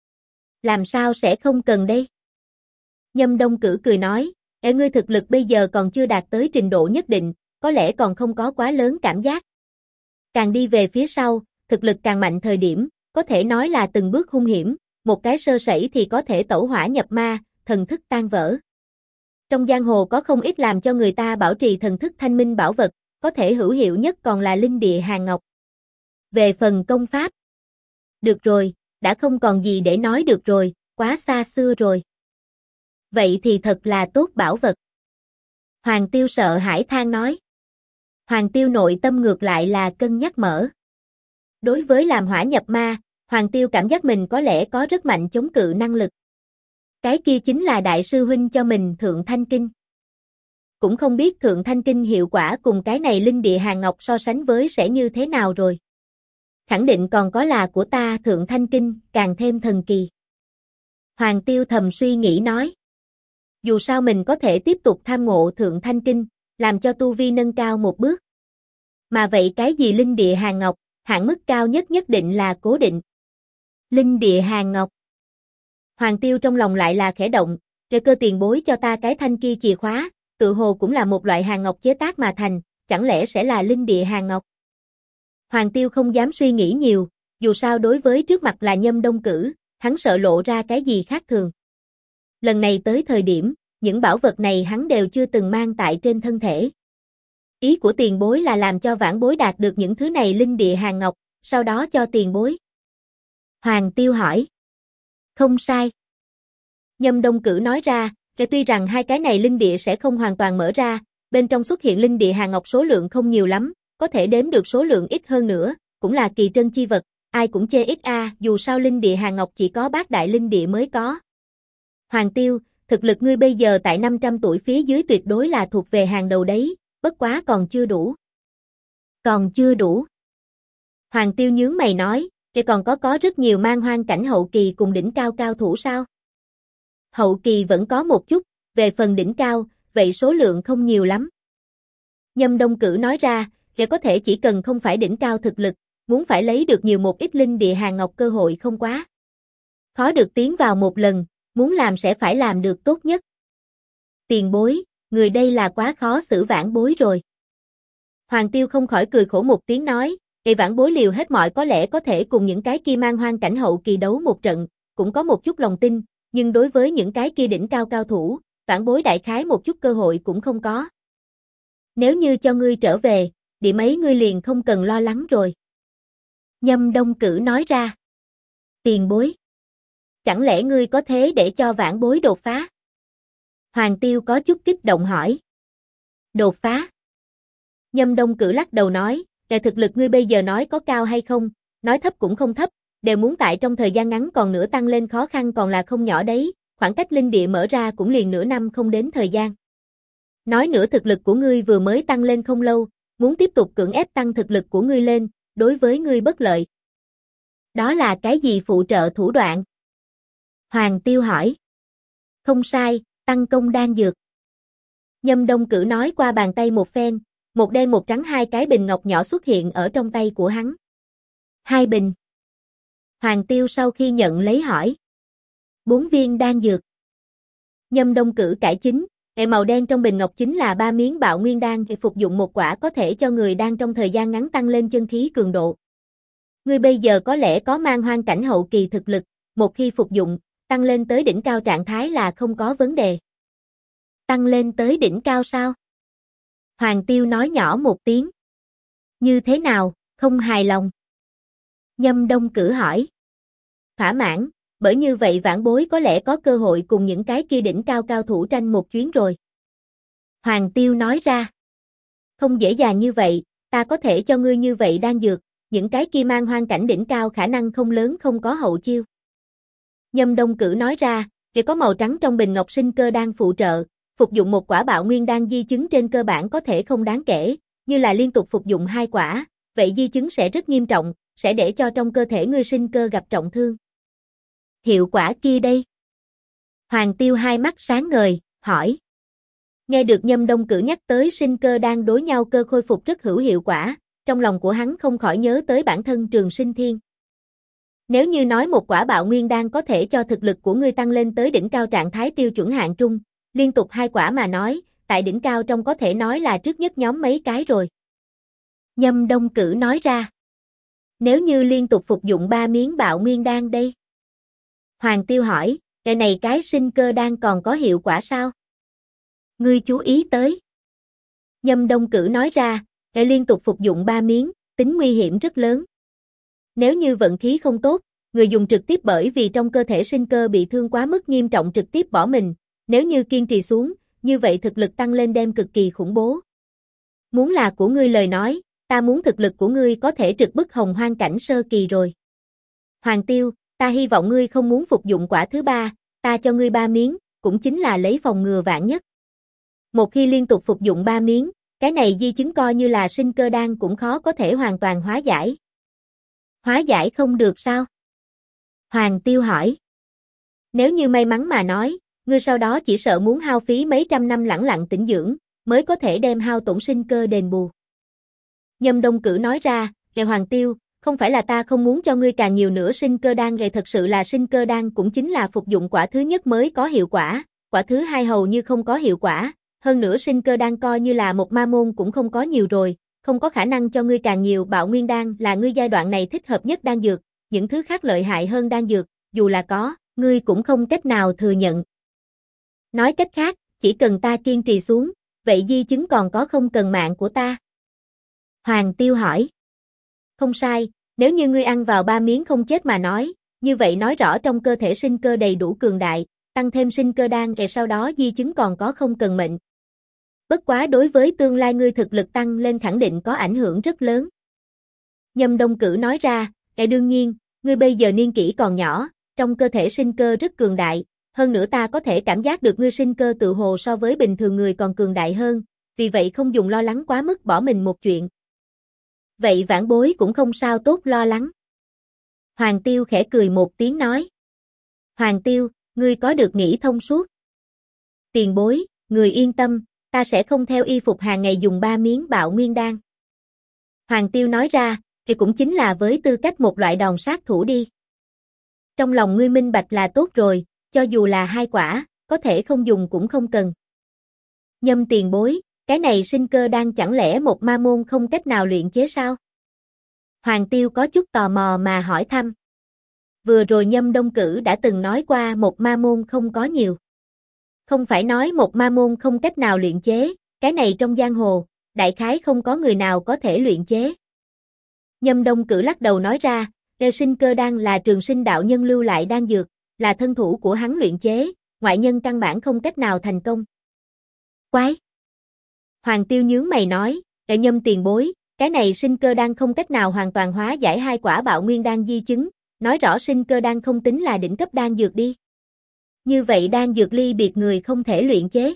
Làm sao sẽ không cần đây? Nhâm Đông Cử cười nói, ngươi thực lực bây giờ còn chưa đạt tới trình độ nhất định, có lẽ còn không có quá lớn cảm giác. Càng đi về phía sau, thực lực càng mạnh thời điểm, có thể nói là từng bước hung hiểm, một cái sơ sẩy thì có thể tẩu hỏa nhập ma, thần thức tan vỡ. Trong giang hồ có không ít làm cho người ta bảo trì thần thức thanh minh bảo vật, có thể hữu hiệu nhất còn là linh địa hàng ngọc. Về phần công pháp. Được rồi, đã không còn gì để nói được rồi, quá xa xưa rồi. Vậy thì thật là tốt bảo vật. Hoàng Tiêu sợ hãi than nói. Hoàng Tiêu nội tâm ngược lại là cân nhắc mở. Đối với làm hỏa nhập ma, Hoàng Tiêu cảm giác mình có lẽ có rất mạnh chống cự năng lực. Cái kia chính là đại sư huynh cho mình Thượng Thanh Kinh. Cũng không biết Thượng Thanh Kinh hiệu quả cùng cái này linh địa hàng ngọc so sánh với sẽ như thế nào rồi. khẳng định còn có là của ta Thượng Thanh Kinh, càng thêm thần kỳ. Hoàng Tiêu thầm suy nghĩ nói. Dù sao mình có thể tiếp tục tham ngộ Thượng Thanh Kinh, làm cho tu vi nâng cao một bước. Mà vậy cái gì linh địa hàng ngọc, hạn mức cao nhất nhất định là cố định. Linh địa hàng ngọc. Hoàng Tiêu trong lòng lại là khẽ động, Cơ Cơ tiền bối cho ta cái thanh kia chìa khóa, tự hồ cũng là một loại hàng ngọc chế tác mà thành, chẳng lẽ sẽ là linh địa hàng ngọc? Hoàng Tiêu không dám suy nghĩ nhiều, dù sao đối với trước mặt là Nhâm Đông Cử, hắn sợ lộ ra cái gì khác thường. Lần này tới thời điểm, những bảo vật này hắn đều chưa từng mang tại trên thân thể. Ý của tiền bối là làm cho vãn bối đạt được những thứ này linh địa hàng ngọc, sau đó cho tiền bối. Hoàng Tiêu hỏi. Không sai. Nhâm Đông Cử nói ra, tuy rằng hai cái này linh địa sẽ không hoàn toàn mở ra, bên trong xuất hiện linh địa hàng ngọc số lượng không nhiều lắm, có thể đếm được số lượng ít hơn nữa, cũng là kỳ trân chi vật, ai cũng chê ít a, dù sao linh địa hàng ngọc chỉ có bát đại linh địa mới có. Hoàng Tiêu, thực lực ngươi bây giờ tại 500 tuổi phía dưới tuyệt đối là thuộc về hàng đầu đấy, bất quá còn chưa đủ. Còn chưa đủ. Hoàng Tiêu nhướng mày nói, còn có rất nhiều mang hoang cảnh hậu kỳ cùng đỉnh cao cao thủ sao? Hậu kỳ vẫn có một chút, về phần đỉnh cao, vậy số lượng không nhiều lắm. Nhâm Đông Cử nói ra, có thể chỉ cần không phải đỉnh cao thực lực, muốn phải lấy được nhiều một ít linh địa hàng ngọc cơ hội không quá. Khó được tiến vào một lần, muốn làm sẽ phải làm được tốt nhất. Tiền bối, người đây là quá khó xử vãn bối rồi. Hoàng Tiêu không khỏi cười khổ một tiếng nói, vãn bối liều hết mọi có lẽ có thể cùng những cái kia mang hoang cảnh hậu kỳ đấu một trận, cũng có một chút lòng tin, nhưng đối với những cái kia đỉnh cao cao thủ, vãn bối đại khái một chút cơ hội cũng không có. Nếu như cho ngươi trở về, điểm ấy ngươi liền không cần lo lắng rồi. Nhâm Đông Cử nói ra. Tiền bối. Chẳng lẽ ngươi có thế để cho vãn bối đột phá? Hoàng Tiêu có chút kích động hỏi. Đột phá? Nhâm Đông Cử lắc đầu nói, thực lực ngươi bây giờ nói có cao hay không, nói thấp cũng không thấp, đều muốn tại trong thời gian ngắn còn nữa tăng lên khó khăn còn là không nhỏ đấy, khoảng cách linh địa mở ra cũng liền nửa năm không đến thời gian. Nói nữa thực lực của ngươi vừa mới tăng lên không lâu, muốn tiếp tục cưỡng ép tăng thực lực của ngươi lên, đối với ngươi bất lợi. Đó là cái gì phụ trợ thủ đoạn? Hoàng Tiêu hỏi. Không sai, tăng công đan dược. Nhâm Đông Cử nói qua bàn tay một phen, một đen một trắng hai cái bình ngọc nhỏ xuất hiện ở trong tay của hắn. Hai bình. Hoàng Tiêu sau khi nhận lấy hỏi. 4 viên đan dược. Nhâm Đông Cử cải chính, màu đen trong bình ngọc chính là 3 miếng bạo nguyên đan, phục dụng một quả có thể cho người đang trong thời gian ngắn tăng lên chân khí cường độ. Ngươi bây giờ có lẽ có mang hoang cảnh hậu kỳ thực lực, một khi phục dụng, tăng lên tới đỉnh cao trạng thái là không có vấn đề. Tăng lên tới đỉnh cao sao? Hoàng Tiêu nói nhỏ một tiếng. Như thế nào, không hài lòng? Nhâm Đông Cử hỏi. Thỏa mãn, bởi như vậy vãn bối có lẽ có cơ hội cùng những cái kia đỉnh cao cao thủ tranh một chuyến rồi. Hoàng Tiêu nói ra. Không dễ dàng như vậy, ta có thể cho ngươi như vậy đan dược, những cái kia mang hoang cảnh đỉnh cao khả năng không lớn không có hậu chiêu. Nhâm Đông Cử nói ra, chỉ có màu trắng trong bình ngọc sinh cơ đan phụ trợ, phục dụng một quả bạo nguyên đan di chứng trên cơ bản có thể không đáng kể, như là liên tục phục dụng 2 quả, vậy di chứng sẽ rất nghiêm trọng, sẽ để cho trong cơ thể ngươi sinh cơ gặp trọng thương. Hiệu quả kia đây? Hoàng Tiêu hai mắt sáng ngời, hỏi. Nghe được Nhâm Đông Cử nhắc tới sinh cơ đan đối nhau cơ khôi phục rất hữu hiệu quả, trong lòng của hắn không khỏi nhớ tới bản thân Trường Sinh Thiên. Nếu như nói một quả bạo nguyên đan có thể cho thực lực của ngươi tăng lên tới đỉnh cao trạng thái tiêu chuẩn hạng trung, liên tục 2 quả mà nói, tại đỉnh cao trong có thể nói là trước nhất nhóm mấy cái rồi. Nhâm Đông Cử nói ra. Nếu như liên tục phục dụng 3 miếng bạo nguyên đan đây? Hoàng Tiêu hỏi, này cái sinh cơ đan còn có hiệu quả sao? Ngươi chú ý tới. Nhâm Đông Cử nói ra, liên tục phục dụng 3 miếng, tính nguy hiểm rất lớn. Nếu như vận khí không tốt, người dùng trực tiếp bởi vì trong cơ thể sinh cơ bị thương quá mức nghiêm trọng trực tiếp bỏ mình, nếu như kiên trì xuống, như vậy thực lực tăng lên đem cực kỳ khủng bố. Muốn là của ngươi lời nói, ta muốn thực lực của ngươi có thể trực bức hồng hoang cảnh sơ kỳ rồi. Hoàng Tiêu, ta hy vọng ngươi không muốn phục dụng quả thứ 3, ta cho ngươi 3 miếng, cũng chính là lấy phòng ngừa vạn nhất. Một khi liên tục phục dụng 3 miếng, cái này di chứng coi như là sinh cơ đan cũng khó có thể hoàn toàn hóa giải. Hóa giải không được sao? Hoàng Tiêu hỏi. Nếu như may mắn mà nói, ngươi sau đó chỉ sợ muốn hao phí mấy trăm năm lẳng lặng tĩnh dưỡng, mới có thể đem hao tổn sinh cơ đền bù. Nhâm Đông Cử nói ra, Hoàng Tiêu, không phải là ta không muốn cho ngươi càng nhiều nữa sinh cơ đan, thật sự là sinh cơ đan cũng chính là phục dụng quả thứ nhất mới có hiệu quả, quả thứ hai hầu như không có hiệu quả, hơn nữa sinh cơ đan coi như là một ma môn cũng không có nhiều rồi, không có khả năng cho ngươi càng nhiều. Bạo nguyên đan là ngươi giai đoạn này thích hợp nhất đan dược, những thứ khác lợi hại hơn đan dược, dù là có, ngươi cũng không cách nào thừa nhận. Nói cách khác, chỉ cần ta kiên trì xuống, vậy di chứng còn có không cần mạng của ta? Hoàng Tiêu hỏi. Không sai, nếu như ngươi ăn vào 3 miếng không chết mà nói, như vậy nói rõ trong cơ thể sinh cơ đầy đủ cường đại, tăng thêm sinh cơ đan sau đó di chứng còn có không cần mệnh. Bất quá đối với tương lai ngươi thực lực tăng lên khẳng định có ảnh hưởng rất lớn. Nhâm Đông Cử nói ra, đương nhiên, ngươi bây giờ niên kỷ còn nhỏ, trong cơ thể sinh cơ rất cường đại, hơn nữa ta có thể cảm giác được ngươi sinh cơ tự hồ so với bình thường người còn cường đại hơn, vì vậy không dùng lo lắng quá mức bỏ mình một chuyện. Vậy vãn bối cũng không sao tốt lo lắng. Hoàng Tiêu khẽ cười một tiếng nói. Hoàng Tiêu, ngươi có được nghĩ thông suốt. Tiền bối, người yên tâm, ta sẽ không theo y phục hàng ngày dùng 3 miếng bạo nguyên đan. Hoàng Tiêu nói ra, thì cũng chính là với tư cách một loại đòn sát thủ đi. Trong lòng ngươi minh bạch là tốt rồi, cho dù là 2 quả, có thể không dùng cũng không cần. Nhâm tiền bối, cái này sinh cơ đan chẳng lẽ một ma môn không cách nào luyện chế sao? Hoàng Tiêu có chút tò mò mà hỏi thăm. Vừa rồi Nhâm Đông Cử đã từng nói qua một ma môn không có nhiều. Không phải nói một ma môn không cách nào luyện chế, cái này trong giang hồ, đại khái không có người nào có thể luyện chế. Nhâm Đông Cử lắc đầu nói ra, sinh cơ đan là Trường Sinh đạo nhân lưu lại đan dược, là thân thủ của hắn luyện chế, ngoại nhân căn bản không cách nào thành công. Quái! Hoàng Tiêu nhướng mày nói, Nhâm tiền bối, cái này sinh cơ đan không cách nào hoàn toàn hóa giải 2 quả bạo nguyên đan di chứng, nói rõ sinh cơ đan không tính là đỉnh cấp đan dược đi. Như vậy đan dược ly biệt người không thể luyện chế.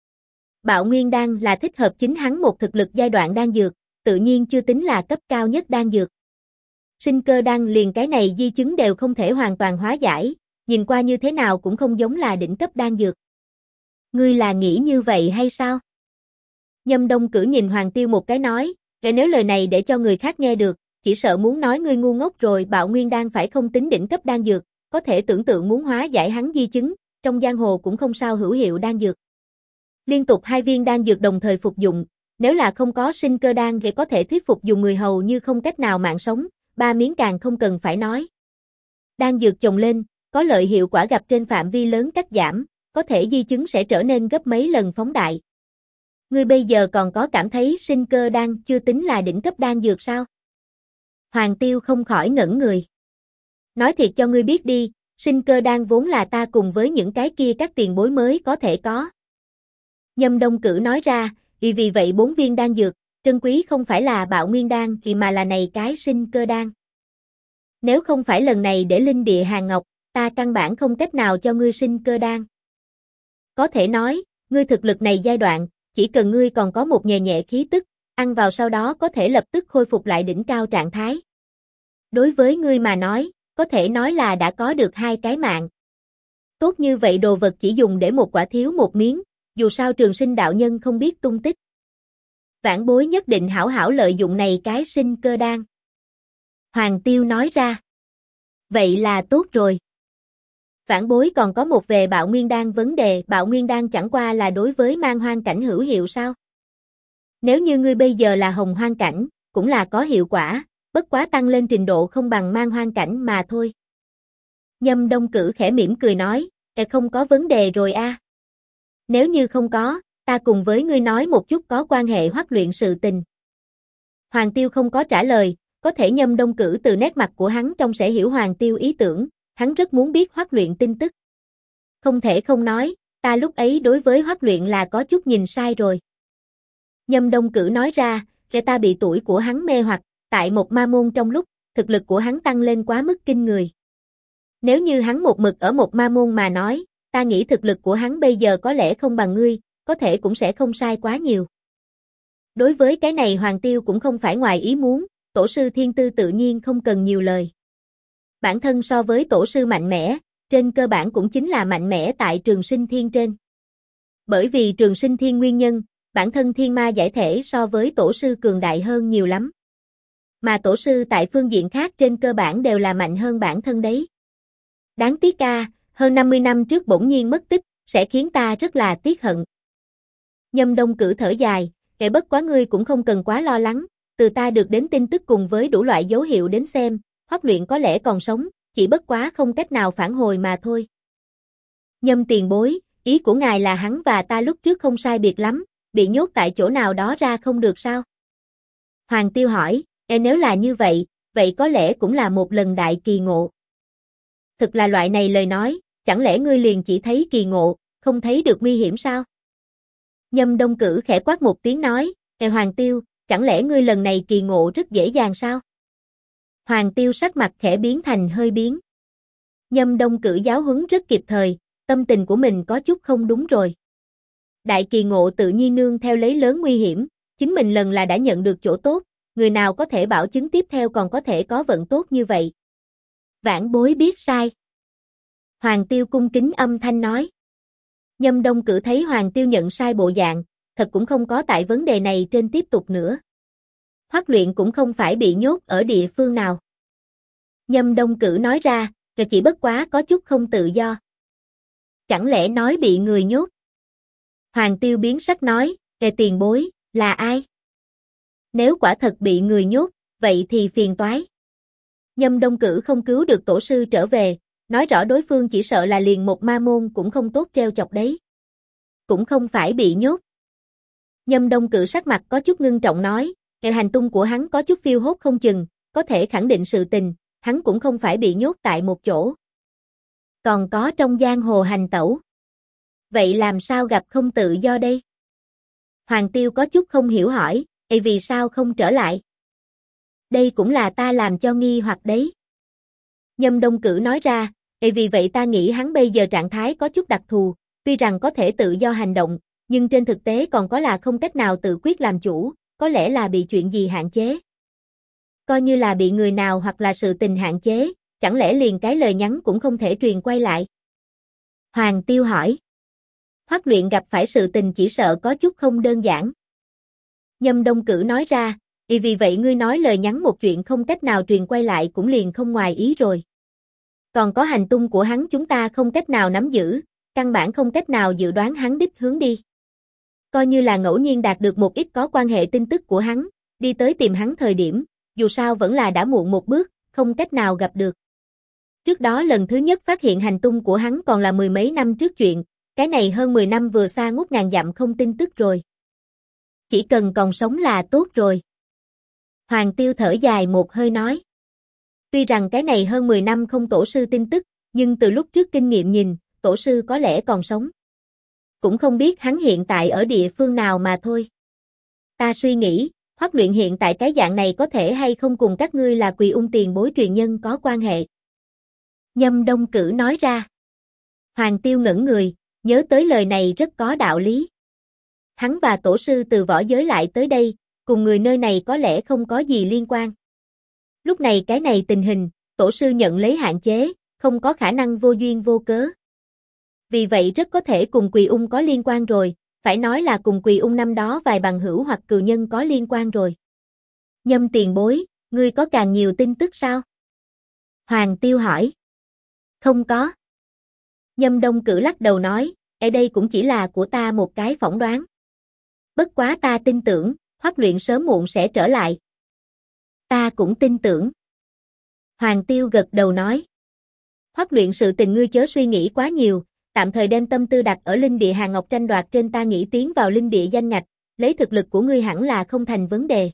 Bạo nguyên đan là thích hợp chính hắn một thực lực giai đoạn đan dược, tự nhiên chưa tính là cấp cao nhất đan dược. Sinh cơ đan liền cái này di chứng đều không thể hoàn toàn hóa giải, nhìn qua như thế nào cũng không giống là đỉnh cấp đan dược. Ngươi là nghĩ như vậy hay sao? Nhâm Đông Cử nhìn Hoàng Tiêu một cái nói, nếu lời này để cho người khác nghe được, chỉ sợ muốn nói ngươi ngu ngốc rồi. Bạo nguyên đan phải không tính đỉnh cấp đan dược, có thể tưởng tượng muốn hóa giải hắn di chứng, trong giang hồ cũng không sao hữu hiệu đan dược. Liên tục 2 viên đan dược đồng thời phục dụng, nếu là không có sinh cơ đan thì có thể thuyết phục dùng người hầu như không cách nào mạng sống, 3 miếng càng không cần phải nói. Đan dược chồng lên, có lợi hiệu quả gặp trên phạm vi lớn cắt giảm, có thể di chứng sẽ trở nên gấp mấy lần phóng đại. Ngươi bây giờ còn có cảm thấy sinh cơ đan chưa tính là đỉnh cấp đan dược sao? Hoàng Tiêu không khỏi ngẩn người. Nói thiệt cho ngươi biết đi, sinh cơ đan vốn là ta cùng với những cái kia các tiền bối mới có thể có. Nhâm Đông Cử nói ra, vì vậy 4 viên đan dược, trân quý không phải là bạo nguyên đan mà là này cái sinh cơ đan. Nếu không phải lần này để linh địa hàng ngọc, ta căn bản không cách nào cho ngươi sinh cơ đan. Có thể nói, ngươi thực lực này giai đoạn, chỉ cần ngươi còn có một nhẹ nhẹ khí tức, ăn vào sau đó có thể lập tức khôi phục lại đỉnh cao trạng thái. Đối với ngươi mà nói, có thể nói là đã có được 2 cái mạng. Tốt như vậy đồ vật chỉ dùng để một quả thiếu một miếng, dù sao Trường Sinh đạo nhân không biết tung tích. Vãn bối nhất định hảo hảo lợi dụng này cái sinh cơ đan. Hoàng Tiêu nói ra. Vậy là tốt rồi. Vãn bối còn có một về bạo nguyên đan vấn đề, bạo nguyên đan chẳng qua là đối với man hoang cảnh hữu hiệu sao? Nếu như ngươi bây giờ là hồng hoang cảnh, cũng là có hiệu quả, bất quá tăng lên trình độ không bằng man hoang cảnh mà thôi. Nhâm Đông Cử khẽ mỉm cười nói, không có vấn đề rồi a. Nếu như không có, ta cùng với ngươi nói một chút có quan hệ hoắc luyện sự tình. Hoàng Tiêu không có trả lời, có thể Nhâm Đông Cử từ nét mặt của hắn trong sẽ hiểu Hoàng Tiêu ý tưởng, hắn rất muốn biết hoắc luyện tin tức. Không thể không nói, ta lúc ấy đối với hoắc luyện là có chút nhìn sai rồi. Nhâm Đông Cử nói ra, ta bị tuổi của hắn mê hoặc, tại một ma môn trong lúc, thực lực của hắn tăng lên quá mức kinh người. Nếu như hắn một mực ở một ma môn mà nói, ta nghĩ thực lực của hắn bây giờ có lẽ không bằng ngươi, có thể cũng sẽ không sai quá nhiều. Đối với cái này Hoàng Tiêu cũng không phải ngoài ý muốn, tổ sư thiên tư tự nhiên không cần nhiều lời. Bản thân so với tổ sư mạnh mẽ, trên cơ bản cũng chính là mạnh mẽ tại Trường Sinh Thiên trên. Bởi vì Trường Sinh Thiên nguyên nhân, bản thân thiên ma giải thể so với tổ sư cường đại hơn nhiều lắm. Mà tổ sư tại phương diện khác trên cơ bản đều là mạnh hơn bản thân đấy. Đáng tiếc hơn 50 năm trước bỗng nhiên mất tích, sẽ khiến ta rất là tiếc hận. Nhâm Đông Cử thở dài, kể bất quá ngươi cũng không cần quá lo lắng, từ ta được đến tin tức cùng với đủ loại dấu hiệu đến xem, Hoắc Luyện có lẽ còn sống, chỉ bất quá không cách nào phản hồi mà thôi. Nhâm tiền bối, ý của ngài là hắn và ta lúc trước không sai biệt lắm, bị nhốt tại chỗ nào đó ra không được sao? Hoàng Tiêu hỏi, nếu là như vậy, vậy có lẽ cũng là một lần đại kỳ ngộ. Thực là loại này lời nói, chẳng lẽ ngươi liền chỉ thấy kỳ ngộ, không thấy được nguy hiểm sao? Nhâm Đông Cử khẽ quát một tiếng nói, Hoàng Tiêu, chẳng lẽ ngươi lần này kỳ ngộ rất dễ dàng sao? Hoàng Tiêu sắc mặt khẽ biến thành hơi biến. Nhâm Đông Cử giáo huấn rất kịp thời, tâm tình của mình có chút không đúng rồi. Đại kỳ ngộ tự nhiên nương theo lấy lớn nguy hiểm, chính mình lần là đã nhận được chỗ tốt, người nào có thể bảo chứng tiếp theo còn có thể có vận tốt như vậy. Vãn bối biết sai. Hoàng Tiêu cung kính âm thanh nói. Nhâm Đông Cử thấy Hoàng Tiêu nhận sai bộ dạng, thật cũng không có tại vấn đề này trên tiếp tục nữa. Hoắc Luyện cũng không phải bị nhốt ở địa phương nào. Nhâm Đông Cử nói ra, chỉ bất quá có chút không tự do. Chẳng lẽ nói bị người nhốt? Hoàng Tiêu biến sắc nói, tiền bối, là ai? Nếu quả thật bị người nhốt, vậy thì phiền toái. Nhâm Đông Cử không cứu được tổ sư trở về, nói rõ đối phương chỉ sợ là liền một ma môn cũng không tốt treo chọc đấy. Cũng không phải bị nhốt. Nhâm Đông Cử sắc mặt có chút ngưng trọng nói, hành tung của hắn có chút phiêu hốt không chừng, có thể khẳng định sự tình, hắn cũng không phải bị nhốt tại một chỗ. Còn có trong giang hồ hành tẩu. Vậy làm sao gặp không tự do đây? Hoàng Tiêu có chút không hiểu hỏi, vì sao không trở lại? Đây cũng là ta làm cho nghi hoặc đấy. Nhâm Đông Cử nói ra, vì vậy ta nghĩ hắn bây giờ trạng thái có chút đặc thù, tuy rằng có thể tự do hành động, nhưng trên thực tế còn có là không cách nào tự quyết làm chủ, có lẽ là bị chuyện gì hạn chế. Coi như là bị người nào hoặc là sự tình hạn chế, chẳng lẽ liền cái lời nhắn cũng không thể truyền quay lại? Hoàng Tiêu hỏi. Hoắc Luyện gặp phải sự tình chỉ sợ có chút không đơn giản. Nhâm Đông Cử nói ra, vì vậy ngươi nói lời nhắn một chuyện không cách nào truyền quay lại cũng liền không ngoài ý rồi. Còn có hành tung của hắn chúng ta không cách nào nắm giữ, căn bản không cách nào dự đoán hắn đích hướng đi. Coi như là ngẫu nhiên đạt được một ít có quan hệ tin tức của hắn, đi tới tìm hắn thời điểm, dù sao vẫn là đã muộn một bước, không cách nào gặp được. Trước đó lần thứ nhất phát hiện hành tung của hắn còn là mười mấy năm trước chuyện, cái này hơn 10 năm vừa xa ngút ngàn dặm không tin tức rồi. Chỉ cần còn sống là tốt rồi. Hoàng Tiêu thở dài một hơi nói. Tuy rằng cái này hơn 10 năm không tổ sư tin tức, nhưng từ lúc trước kinh nghiệm nhìn, tổ sư có lẽ còn sống. Cũng không biết hắn hiện tại ở địa phương nào mà thôi. Ta suy nghĩ, Hoắc Luyện hiện tại cái dạng này có thể hay không cùng các ngươi là Quỳ Ung tiền bối truyền nhân có quan hệ. Nhâm Đông Cử nói ra. Hoàng Tiêu ngẩn người, nhớ tới lời này rất có đạo lý. Hắn và tổ sư từ võ giới lại tới đây, cùng người nơi này có lẽ không có gì liên quan. Lúc này cái này tình hình, tổ sư nhận lấy hạn chế, không có khả năng vô duyên vô cớ. Vì vậy rất có thể cùng Quỳ Ung có liên quan rồi, phải nói là cùng Quỳ Ung năm đó vài bằng hữu hoặc cừu nhân có liên quan rồi. Nhâm tiền bối, ngươi có càng nhiều tin tức sao? Hoàng Tiêu hỏi. Không có. Nhâm Đông Cử lắc đầu nói, ở đây cũng chỉ là của ta một cái phỏng đoán. Bất quá ta tin tưởng, Hoắc Luyện sớm muộn sẽ trở lại. Ta cũng tin tưởng. Hoàng Tiêu gật đầu nói. Hoắc Luyện sự tình ngươi chớ suy nghĩ quá nhiều, tạm thời đem tâm tư đặt ở linh địa Hàng Ngọc tranh đoạt trên, ta nghĩ tiến vào linh địa danh ngạch, lấy thực lực của ngươi hẳn là không thành vấn đề.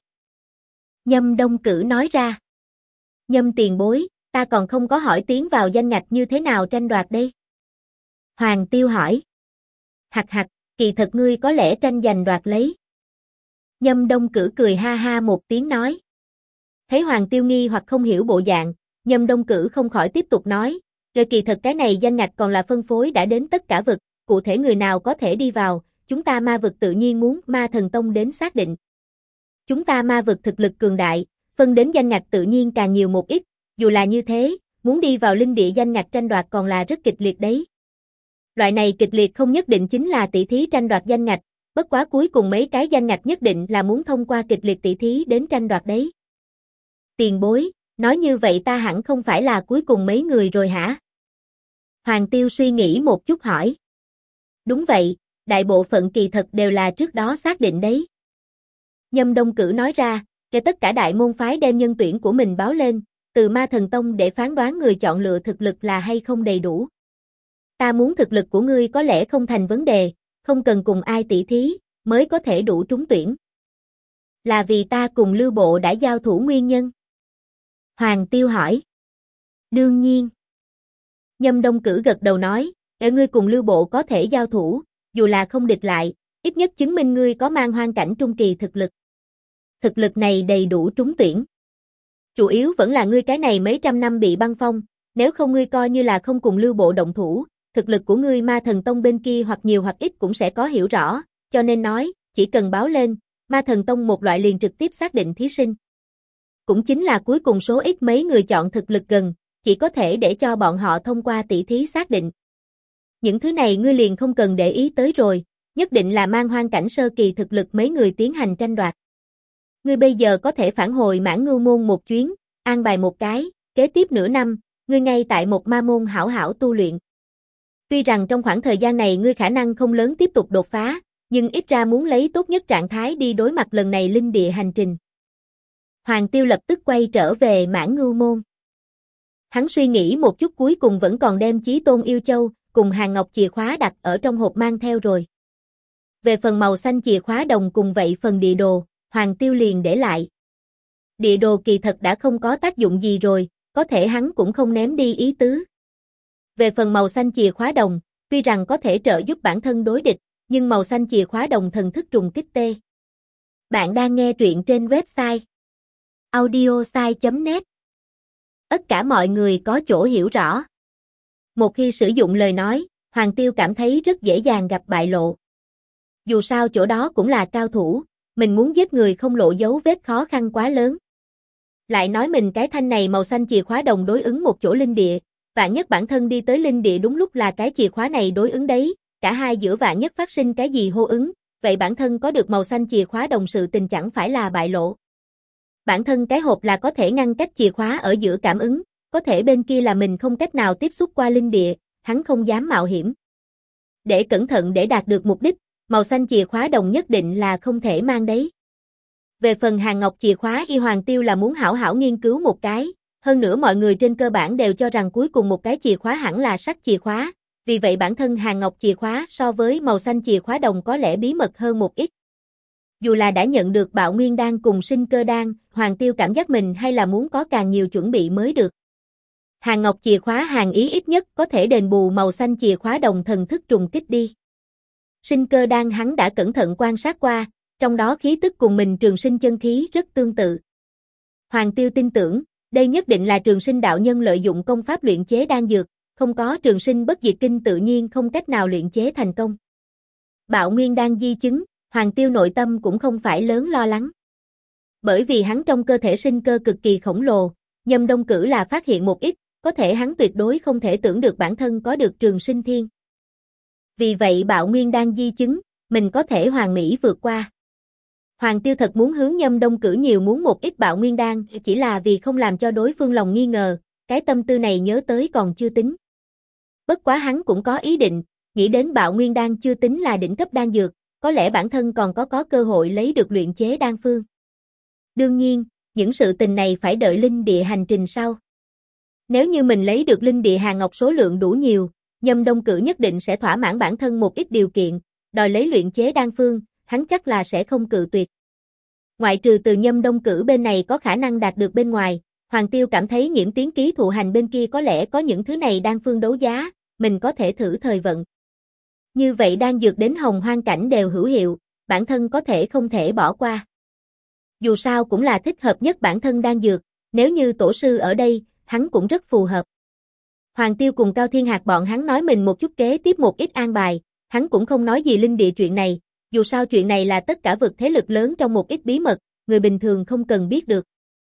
Nhâm Đông Cử nói ra. Nhâm tiền bối, ta còn không có hỏi tiến vào danh ngạch như thế nào tranh đoạt đây. Hoàng Tiêu hỏi. Hặc hặc, kỳ thật ngươi có lẽ tranh giành đoạt lấy. Nhâm Đông Cử cười ha ha một tiếng nói. Thấy Hoàng Tiêu nghi hoặc không hiểu bộ dạng, Nhâm Đông Cử không khỏi tiếp tục nói, rồi kỳ thật cái này danh ngạch còn là phân phối đã đến tất cả vực, cụ thể người nào có thể đi vào, chúng ta ma vực tự nhiên muốn Ma Thần Tông đến xác định. Chúng ta ma vực thực lực cường đại, phân đến danh ngạch tự nhiên càng nhiều một ít, dù là như thế, muốn đi vào linh địa danh ngạch tranh đoạt còn là rất kịch liệt đấy. Loại này kịch liệt không nhất định chính là tỷ thí tranh đoạt danh ngạch, bất quá cuối cùng mấy cái danh ngạch nhất định là muốn thông qua kịch liệt tỷ thí đến tranh đoạt đấy. Tiền bối, nói như vậy ta hẳn không phải là cuối cùng mấy người rồi hả? Hoàng Tiêu suy nghĩ một chút hỏi. Đúng vậy, đại bộ phận kỳ thật đều là trước đó xác định đấy. Nhâm Đông Cử nói ra, kể tất cả đại môn phái đem nhân tuyển của mình báo lên, từ Ma Thần Tông để phán đoán người chọn lựa thực lực là hay không đầy đủ. Ta muốn thực lực của ngươi có lẽ không thành vấn đề, không cần cùng ai tỷ thí, mới có thể đủ trúng tuyển. Là vì ta cùng Lưu Bộ đã giao thủ nguyên nhân? Hoàng Tiêu hỏi. Đương nhiên. Nhâm Đông Cử gật đầu nói, ở ngươi cùng Lưu Bộ có thể giao thủ, dù là không địch lại, ít nhất chứng minh ngươi có mang hoang cảnh trung kỳ thực lực. Thực lực này đầy đủ trúng tuyển. Chủ yếu vẫn là ngươi cái này mấy trăm năm bị băng phong, nếu không ngươi coi như là không cùng Lưu Bộ động thủ, thực lực của ngươi Ma Thần Tông bên kia hoặc nhiều hoặc ít cũng sẽ có hiểu rõ, cho nên nói, chỉ cần báo lên, Ma Thần Tông một loại liền trực tiếp xác định thí sinh. Cũng chính là cuối cùng số ít mấy người chọn thực lực gần, chỉ có thể để cho bọn họ thông qua tỷ thí xác định. Những thứ này ngươi liền không cần để ý tới rồi, nhất định là mang hoang cảnh sơ kỳ thực lực mấy người tiến hành tranh đoạt. Ngươi bây giờ có thể phản hồi Mãn Ngưu môn một chuyến, an bài một cái, kế tiếp nửa năm, ngươi ngay tại một ma môn hảo hảo tu luyện. Tuy rằng trong khoảng thời gian này ngươi khả năng không lớn tiếp tục đột phá, nhưng ít ra muốn lấy tốt nhất trạng thái đi đối mặt lần này linh địa hành trình. Hoàng Tiêu lập tức quay trở về Mãn Ngưu môn. Hắn suy nghĩ một chút cuối cùng vẫn còn đem Chí Tôn Yêu Châu cùng hàng ngọc chìa khóa đặt ở trong hộp mang theo rồi. Về phần màu xanh chìa khóa đồng cùng vậy phần địa đồ, Hoàng Tiêu liền để lại. Địa đồ kỳ thật đã không có tác dụng gì rồi, có thể hắn cũng không ném đi ý tứ. Về phần màu xanh chìa khóa đồng, tuy rằng có thể trợ giúp bản thân đối địch, nhưng màu xanh chìa khóa đồng thần thức trùng kích tê. Bạn đang nghe truyện trên website audiosai.net. Tất cả mọi người có chỗ hiểu rõ. Một khi sử dụng lời nói, Hoàng Tiêu cảm thấy rất dễ dàng gặp bại lộ. Dù sao chỗ đó cũng là cao thủ, mình muốn giết người không lộ dấu vết khó khăn quá lớn. Lại nói mình cái thanh này màu xanh chìa khóa đồng đối ứng một chỗ linh địa, vạn nhất bản thân đi tới linh địa đúng lúc là cái chìa khóa này đối ứng đấy, cả hai giữa vạn nhất phát sinh cái gì hô ứng, vậy bản thân có được màu xanh chìa khóa đồng sự tình chẳng phải là bại lộ. Bản thân cái hộp là có thể ngăn cách chìa khóa ở giữa cảm ứng, có thể bên kia là mình không cách nào tiếp xúc qua linh địa, hắn không dám mạo hiểm. Để cẩn thận để đạt được mục đích, màu xanh chìa khóa đồng nhất định là không thể mang đấy. Về phần hàng ngọc chìa khóa y Hoàng Tiêu là muốn hảo hảo nghiên cứu một cái, hơn nữa mọi người trên cơ bản đều cho rằng cuối cùng một cái chìa khóa hẳn là sắt chìa khóa, vì vậy bản thân hàng ngọc chìa khóa so với màu xanh chìa khóa đồng có lẽ bí mật hơn một ít. Dù là đã nhận được bạo nguyên đan cùng sinh cơ đan, Hoàng Tiêu cảm giác mình hay là muốn có càng nhiều chuẩn bị mới được. Hàng ngọc chìa khóa hàng ý ít nhất có thể đền bù màu xanh chìa khóa đồng thần thức trùng kích đi. Sinh cơ đan hắn đã cẩn thận quan sát qua, trong đó khí tức cùng mình trường sinh chân khí rất tương tự. Hoàng Tiêu tin tưởng, đây nhất định là trường sinh đạo nhân lợi dụng công pháp luyện chế đan dược, không có trường sinh bất diệt kinh tự nhiên không cách nào luyện chế thành công. Bạo nguyên đan di chứng, Hoàng Tiêu nội tâm cũng không phải lớn lo lắng. Bởi vì hắn trong cơ thể sinh cơ cực kỳ khổng lồ, Nhâm Đông Cử là phát hiện một ít, có thể hắn tuyệt đối không thể tưởng được bản thân có được trường sinh thiên. Vì vậy bạo nguyên đan di chứng, mình có thể hoàn mỹ vượt qua. Hoàng Tiêu thật muốn hướng Nhâm Đông Cử nhiều muốn một ít bạo nguyên đan, chỉ là vì không làm cho đối phương lòng nghi ngờ, cái tâm tư này nhớ tới còn chưa tính. Bất quá hắn cũng có ý định, nghĩ đến bạo nguyên đan chưa tính là đỉnh cấp đan dược, có lẽ bản thân còn có cơ hội lấy được luyện chế đan phương. Đương nhiên, những sự tình này phải đợi linh địa hành trình sau. Nếu như mình lấy được linh địa hàng ngọc số lượng đủ nhiều, Nhâm Đông Cử nhất định sẽ thỏa mãn bản thân một ít điều kiện, đòi lấy luyện chế đan phương, hắn chắc là sẽ không cự tuyệt. Ngoại trừ từ Nhâm Đông Cử bên này có khả năng đạt được bên ngoài, Hoàng Tiêu cảm thấy Nghiễm Tiến ký thụ hành bên kia có lẽ có những thứ này đan phương đấu giá, mình có thể thử thời vận. Như vậy đan dược đến hồng hoang cảnh đều hữu hiệu, bản thân có thể không thể bỏ qua. Dù sao cũng là thích hợp nhất bản thân đan dược, nếu như tổ sư ở đây, hắn cũng rất phù hợp. Hoàng Tiêu cùng Cao Thiên Hạc bọn hắn nói mình một chút kế tiếp một ít an bài, hắn cũng không nói gì linh địa chuyện này, dù sao chuyện này là tất cả vực thế lực lớn trong một ít bí mật, người bình thường không cần biết được.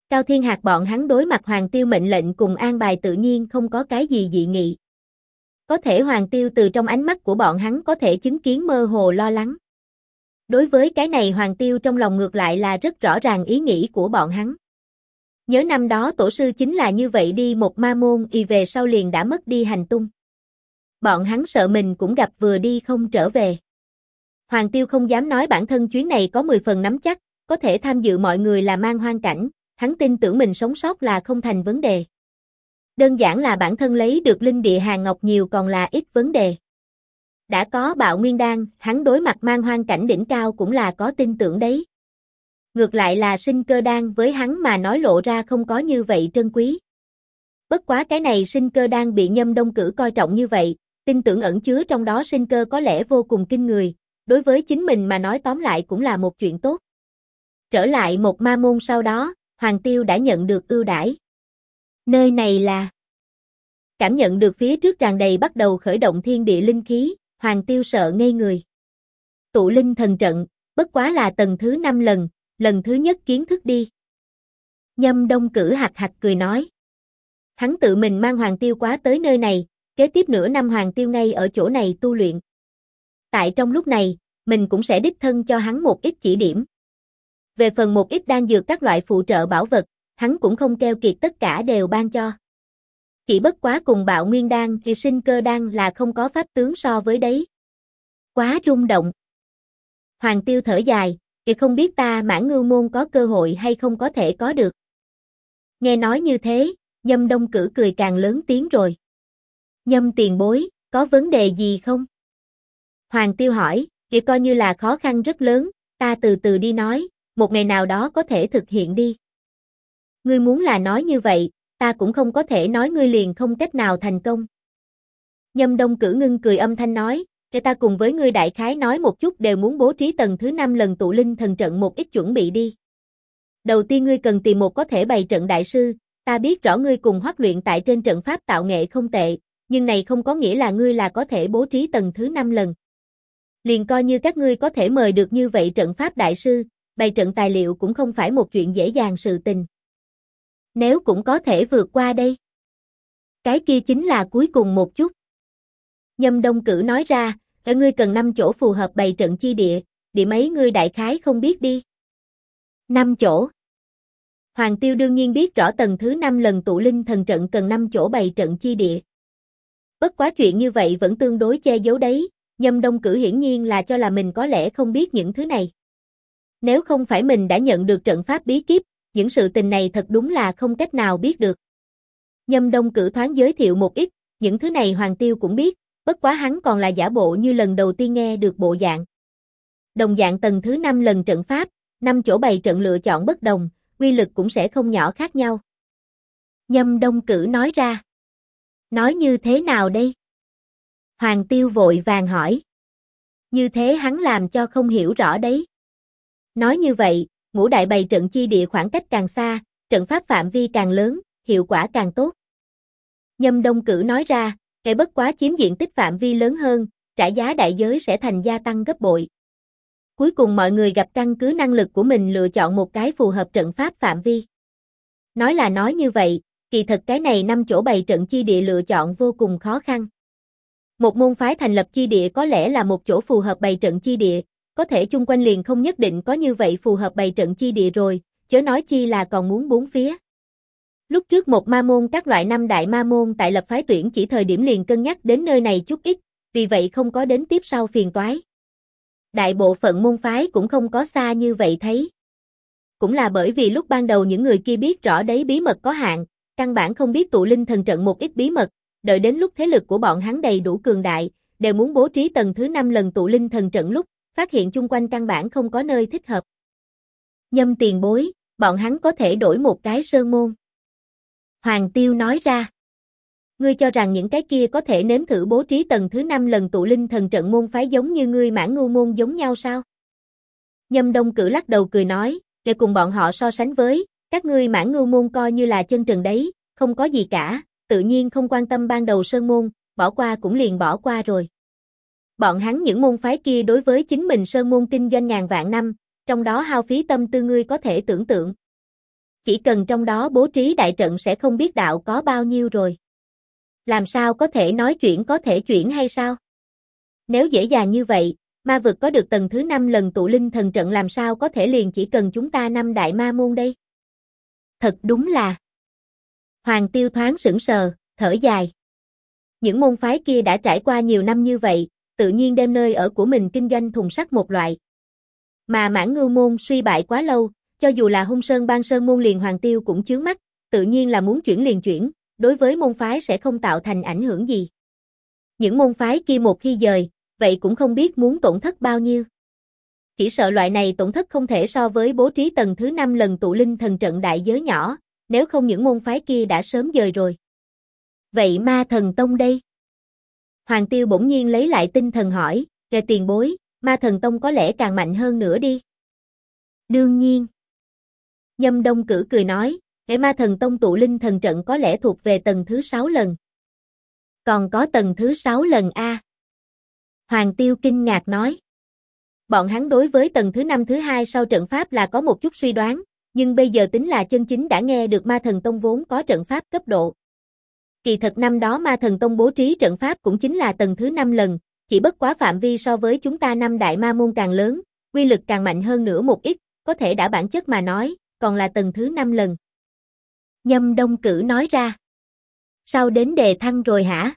Cao Thiên Hạc bọn hắn đối mặt Hoàng Tiêu mệnh lệnh cùng an bài tự nhiên không có cái gì dị nghị. Có thể Hoàng Tiêu từ trong ánh mắt của bọn hắn có thể chứng kiến mơ hồ lo lắng. Đối với cái này Hoàng Tiêu trong lòng ngược lại là rất rõ ràng ý nghĩ của bọn hắn. Nhớ năm đó tổ sư chính là như vậy đi một ma môn về sau liền đã mất đi hành tung. Bọn hắn sợ mình cũng gặp vừa đi không trở về. Hoàng Tiêu không dám nói bản thân chuyến này có 10 phần nắm chắc, có thể tham dự mọi người là mang hoang cảnh, hắn tin tưởng mình sống sót là không thành vấn đề. Đơn giản là bản thân lấy được linh địa hàng ngọc nhiều còn là ít vấn đề. Đã có Bạo Nguyên Đan, hắn đối mặt mang hoang cảnh đỉnh cao cũng là có tin tưởng đấy. Ngược lại là Sinh Cơ Đan với hắn mà nói lộ ra không có như vậy trân quý. Bất quá cái này Sinh Cơ Đan bị Nhâm Đông Cử coi trọng như vậy, tin tưởng ẩn chứa trong đó sinh cơ có lẽ vô cùng kinh người, đối với chính mình mà nói tóm lại cũng là một chuyện tốt. Trở lại một ma môn sau đó, Hoàng Tiêu đã nhận được ưu đãi. Nơi này là... Cảm nhận được phía trước tràn đầy bắt đầu khởi động thiên địa linh khí, Hoàng Tiêu sợ ngây người. Tụ linh thần trận, bất quá là tầng thứ 5 lần thứ nhất kiến thức đi. Nhâm Đông Cử hạc hạc cười nói. Hắn tự mình mang Hoàng Tiêu quá tới nơi này, kế tiếp nửa năm Hoàng Tiêu ngay ở chỗ này tu luyện. Tại trong lúc này, mình cũng sẽ đích thân cho hắn một ít chỉ điểm. Về phần một ít đan dược các loại phụ trợ bảo vật, hắn cũng không keo kiệt tất cả đều ban cho. Chỉ bất quá cùng Bạo Nguyên Đan thì Sinh Cơ Đan là không có pháp tướng so với đấy. Quá rung động. Hoàng Tiêu thở dài, thì không biết ta Mãn Ngưu môn có cơ hội hay không có thể có được. Nghe nói như thế, Nhâm Đông Cử cười càng lớn tiếng rồi. Nhâm tiền bối, có vấn đề gì không? Hoàng Tiêu hỏi, thì coi như là khó khăn rất lớn, ta từ từ đi nói, một ngày nào đó có thể thực hiện đi. Ngươi muốn là nói như vậy, ta cũng không có thể nói ngươi liền không cách nào thành công. Nhâm Đông Cử ngưng cười âm thanh nói, để ta cùng với ngươi đại khái nói một chút đều muốn bố trí tầng thứ 5 lần tụ linh thần trận một ít chuẩn bị đi. Đầu tiên ngươi cần tìm một có thể bày trận đại sư, ta biết rõ ngươi cùng Hoắc luyện tại trên trận pháp tạo nghệ không tệ, nhưng này không có nghĩa là ngươi là có thể bố trí tầng thứ 5 lần. Liền coi như các ngươi có thể mời được như vậy trận pháp đại sư, bày trận tài liệu cũng không phải một chuyện dễ dàng sự tình. Nếu cũng có thể vượt qua đây. Cái kia chính là cuối cùng một chút. Nhâm Đông Cử nói ra, ở ngươi cần 5 chỗ phù hợp bày trận chi địa, điểm ấy ngươi đại khái không biết đi. 5 chỗ. Hoàng Tiêu đương nhiên biết rõ tầng thứ 5 lần tụ linh thần trận cần 5 chỗ bày trận chi địa. Bất quá chuyện như vậy vẫn tương đối che giấu đấy, Nhâm Đông Cử hiển nhiên là cho là mình có lẽ không biết những thứ này. Nếu không phải mình đã nhận được trận pháp bí kíp, những sự tình này thật đúng là không cách nào biết được. Nhâm Đông Cử thoáng giới thiệu một ít, những thứ này Hoàng Tiêu cũng biết, bất quá hắn còn là giả bộ như lần đầu tiên nghe được bộ dạng. Đồng dạng tầng thứ 5 lần trận pháp, 5 chỗ bày trận lựa chọn bất đồng, uy lực cũng sẽ không nhỏ khác nhau. Nhâm Đông Cử nói ra. Nói như thế nào đây? Hoàng Tiêu vội vàng hỏi. Như thế hắn làm cho không hiểu rõ đấy. Nói như vậy, ngũ đại bày trận chi địa khoảng cách càng xa, trận pháp phạm vi càng lớn, hiệu quả càng tốt. Nhâm Đông Cử nói ra, cái bất quá chiếm diện tích phạm vi lớn hơn, trả giá đại giới sẽ thành gia tăng gấp bội. Cuối cùng mọi người gặp căn cứ năng lực của mình lựa chọn một cái phù hợp trận pháp phạm vi. Nói là nói như vậy, kỳ thật cái này 5 chỗ bày trận chi địa lựa chọn vô cùng khó khăn. Một môn phái thành lập chi địa có lẽ là một chỗ phù hợp bày trận chi địa, có thể chung quanh liền không nhất định có như vậy phù hợp bày trận chi địa rồi, chớ nói chi là còn muốn bốn phía. Lúc trước một ma môn các loại 5 đại ma môn tại lập phái tuyển chỉ thời điểm liền cân nhắc đến nơi này chút ít, vì vậy không có đến tiếp sau phiền toái. Đại bộ phận môn phái cũng không có xa như vậy thấy. Cũng là bởi vì lúc ban đầu những người kia biết rõ đấy bí mật có hạn, căn bản không biết tụ linh thần trận một ít bí mật, đợi đến lúc thế lực của bọn hắn đầy đủ cường đại, đều muốn bố trí tầng thứ 5 lần tụ linh thần trận lúc, phát hiện chung quanh căn bản không có nơi thích hợp. Nhâm tiền bối, bọn hắn có thể đổi một cái sơn môn. Hoàng Tiêu nói ra. Ngươi cho rằng những cái kia có thể nếm thử bố trí tầng thứ 5 lần tụ linh thần trận môn phái giống như ngươi Mãn Ngưu môn giống nhau sao? Nhâm Đông Cử lắc đầu cười nói, để cùng bọn họ so sánh với, các ngươi Mãn Ngưu môn coi như là chân trần đấy, không có gì cả, tự nhiên không quan tâm ban đầu sơn môn, bỏ qua cũng liền bỏ qua rồi. Bọn hắn những môn phái kia đối với chính mình sơn môn kinh doanh ngàn vạn năm, trong đó hao phí tâm tư ngươi có thể tưởng tượng. chỉ cần trong đó bố trí đại trận sẽ không biết đạo có bao nhiêu rồi. Làm sao có thể nói chuyển có thể chuyển hay sao? Nếu dễ dàng như vậy, ma vực có được tầng thứ 5 lần tụ linh thần trận làm sao có thể liền chỉ cần chúng ta 5 đại ma môn đây? Thật đúng là. Hoàng Tiêu thoáng sững sờ, thở dài. Những môn phái kia đã trải qua nhiều năm như vậy, tự nhiên đem nơi ở của mình kinh doanh thùng sắt một loại. Mà Mãn Ngưu môn suy bại quá lâu, cho dù là Hung Sơn Bang Sơn môn liền Hoàng Tiêu cũng chướng mắt, tự nhiên là muốn chuyển liền chuyển, đối với môn phái sẽ không tạo thành ảnh hưởng gì. Những môn phái kia một khi dời, vậy cũng không biết muốn tổn thất bao nhiêu. Chỉ sợ loại này tổn thất không thể so với bố trí tầng thứ 5 lần tụ linh thần trận đại giới nhỏ, nếu không những môn phái kia đã sớm dời rồi. Vậy Ma Thần Tông đây? Hoàng Tiêu bỗng nhiên lấy lại tinh thần hỏi, kề tiền bối, Ma Thần Tông có lẽ càng mạnh hơn nữa đi. Đương nhiên. Nhâm Đông Cử cười nói, cái Ma Thần Tông tụ linh thần trận có lẽ thuộc về tầng thứ 6 lần. Còn có tầng thứ 6 lần a? Hoàng Tiêu kinh ngạc nói. Bọn hắn đối với tầng thứ 5 thứ 2 sau trận pháp là có một chút suy đoán, nhưng bây giờ tính là chân chính đã nghe được Ma Thần Tông vốn có trận pháp cấp độ. Kỳ thật năm đó Ma Thần Tông bố trí trận pháp cũng chính là tầng thứ 5 lần, chỉ bất quá phạm vi so với chúng ta 5 đại ma môn càng lớn, quy lực càng mạnh hơn nữa một ít, có thể đã bản chất mà nói, còn là tầng thứ 5 lần. Nhâm Đông Cử nói ra. Sao đến đề thăng rồi hả?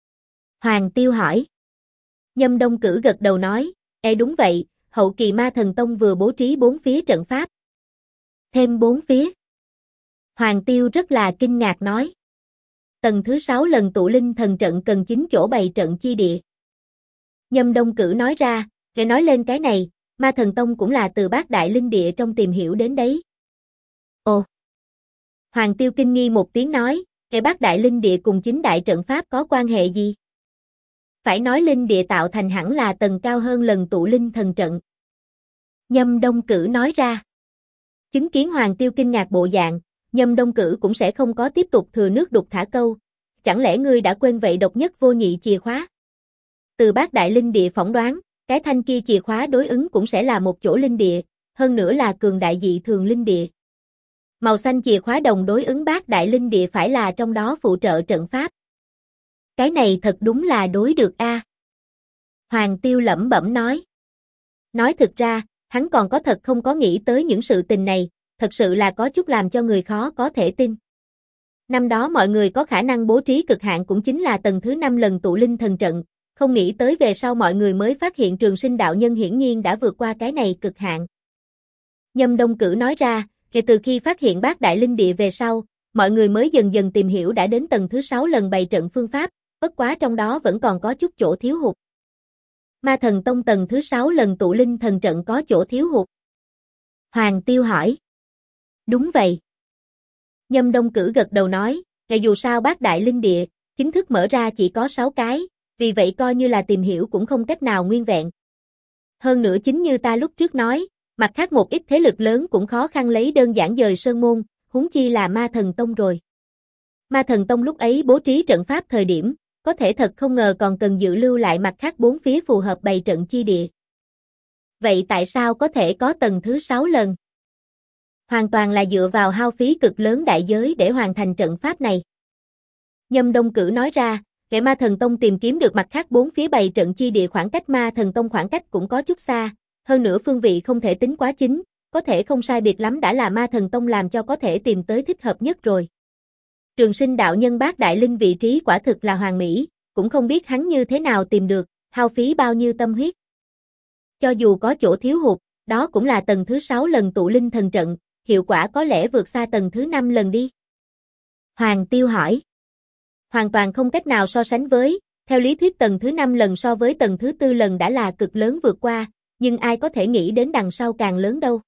Hoàng Tiêu hỏi. Nhâm Đông Cử gật đầu nói, đúng vậy, hậu kỳ Ma Thần Tông vừa bố trí 4 phía trận pháp. Thêm 4 phía. Hoàng Tiêu rất là kinh ngạc nói. Tầng thứ 6 lần tụ linh thần trận cần 9 chỗ bày trận chi địa. Nhâm Đông Cử nói ra, để nói lên cái này, Ma Thần Tông cũng là từ Bát Đại Linh Địa trong tìm hiểu đến đấy. Ồ! Hoàng Tiêu kinh nghi một tiếng nói, cái Bát Đại Linh Địa cùng 9 đại trận pháp có quan hệ gì? Phải nói linh địa tạo thành hẳn là tầng cao hơn lần tụ linh thần trận. Nhâm Đông Cử nói ra. Chứng kiến Hoàng Tiêu kinh ngạc bộ dạng, Nhâm Đông Cử cũng sẽ không có tiếp tục thừa nước đục thả câu. Chẳng lẽ ngươi đã quên vậy độc nhất vô nhị chìa khóa? Từ Bát Đại Linh Địa phỏng đoán, cái thanh kia chìa khóa đối ứng cũng sẽ là một chỗ linh địa, hơn nữa là cường đại dị thường linh địa. Màu xanh chìa khóa đồng đối ứng Bát Đại Linh Địa phải là trong đó phụ trợ trận pháp. Cái này thật đúng là đối được a. Hoàng Tiêu lẩm bẩm nói. Nói thực ra, hắn còn có thật không có nghĩ tới những sự tình này, thật sự là có chút làm cho người khó có thể tin. Năm đó mọi người có khả năng bố trí cực hạn cũng chính là tầng thứ 5 lần tụ linh thần trận, không nghĩ tới về sau mọi người mới phát hiện Trường Sinh đạo nhân hiển nhiên đã vượt qua cái này cực hạn. Nhâm Đông Cử nói ra, kể từ khi phát hiện Bát Đại Linh Địa về sau, mọi người mới dần dần tìm hiểu đã đến tầng thứ 6 lần bày trận phương pháp, bất quá trong đó vẫn còn có chút chỗ thiếu hụt. Ma Thần Tông tầng thứ 6 lần tụ linh thần trận có chỗ thiếu hụt. Hoàng Tiêu hỏi. Đúng vậy. Nhâm Đông Cử gật đầu nói, dù sao Bát Đại Linh Địa, chính thức mở ra chỉ có 6 cái, vì vậy coi như là tìm hiểu cũng không cách nào nguyên vẹn. Hơn nữa chính như ta lúc trước nói, mặt khác một ít thế lực lớn cũng khó khăn lấy đơn giản dời sơn môn, huống chi là Ma Thần Tông rồi. Ma Thần Tông lúc ấy bố trí trận pháp thời điểm, có thể thật không ngờ còn cần dự lưu lại mặt khác 4 phía phù hợp bày trận chi địa. Vậy tại sao có thể có tầng thứ 6 lần? Hoàn toàn là dựa vào hao phí cực lớn đại giới để hoàn thành trận pháp này. Nhâm Đông Cử nói ra, kẻ Ma Thần Tông tìm kiếm được mặt khác 4 phía bày trận chi địa khoảng cách Ma Thần Tông khoảng cách cũng có chút xa, hơn nữa phương vị không thể tính quá chính, có thể không sai biệt lắm đã là Ma Thần Tông làm cho có thể tìm tới thích hợp nhất rồi. Trường Sinh đạo nhân Bát Đại Linh vị trí quả thực là hoàn mỹ, cũng không biết hắn như thế nào tìm được, hao phí bao nhiêu tâm huyết. Cho dù có chỗ thiếu hụt, đó cũng là tầng thứ 6 lần tụ linh thần trận, hiệu quả có lẽ vượt xa tầng thứ 5 lần đi. Hoàng Tiêu hỏi. Hoàn toàn không cách nào so sánh với, theo lý thuyết tầng thứ 5 lần so với tầng thứ 4 lần đã là cực lớn vượt qua, nhưng ai có thể nghĩ đến đằng sau càng lớn đâu.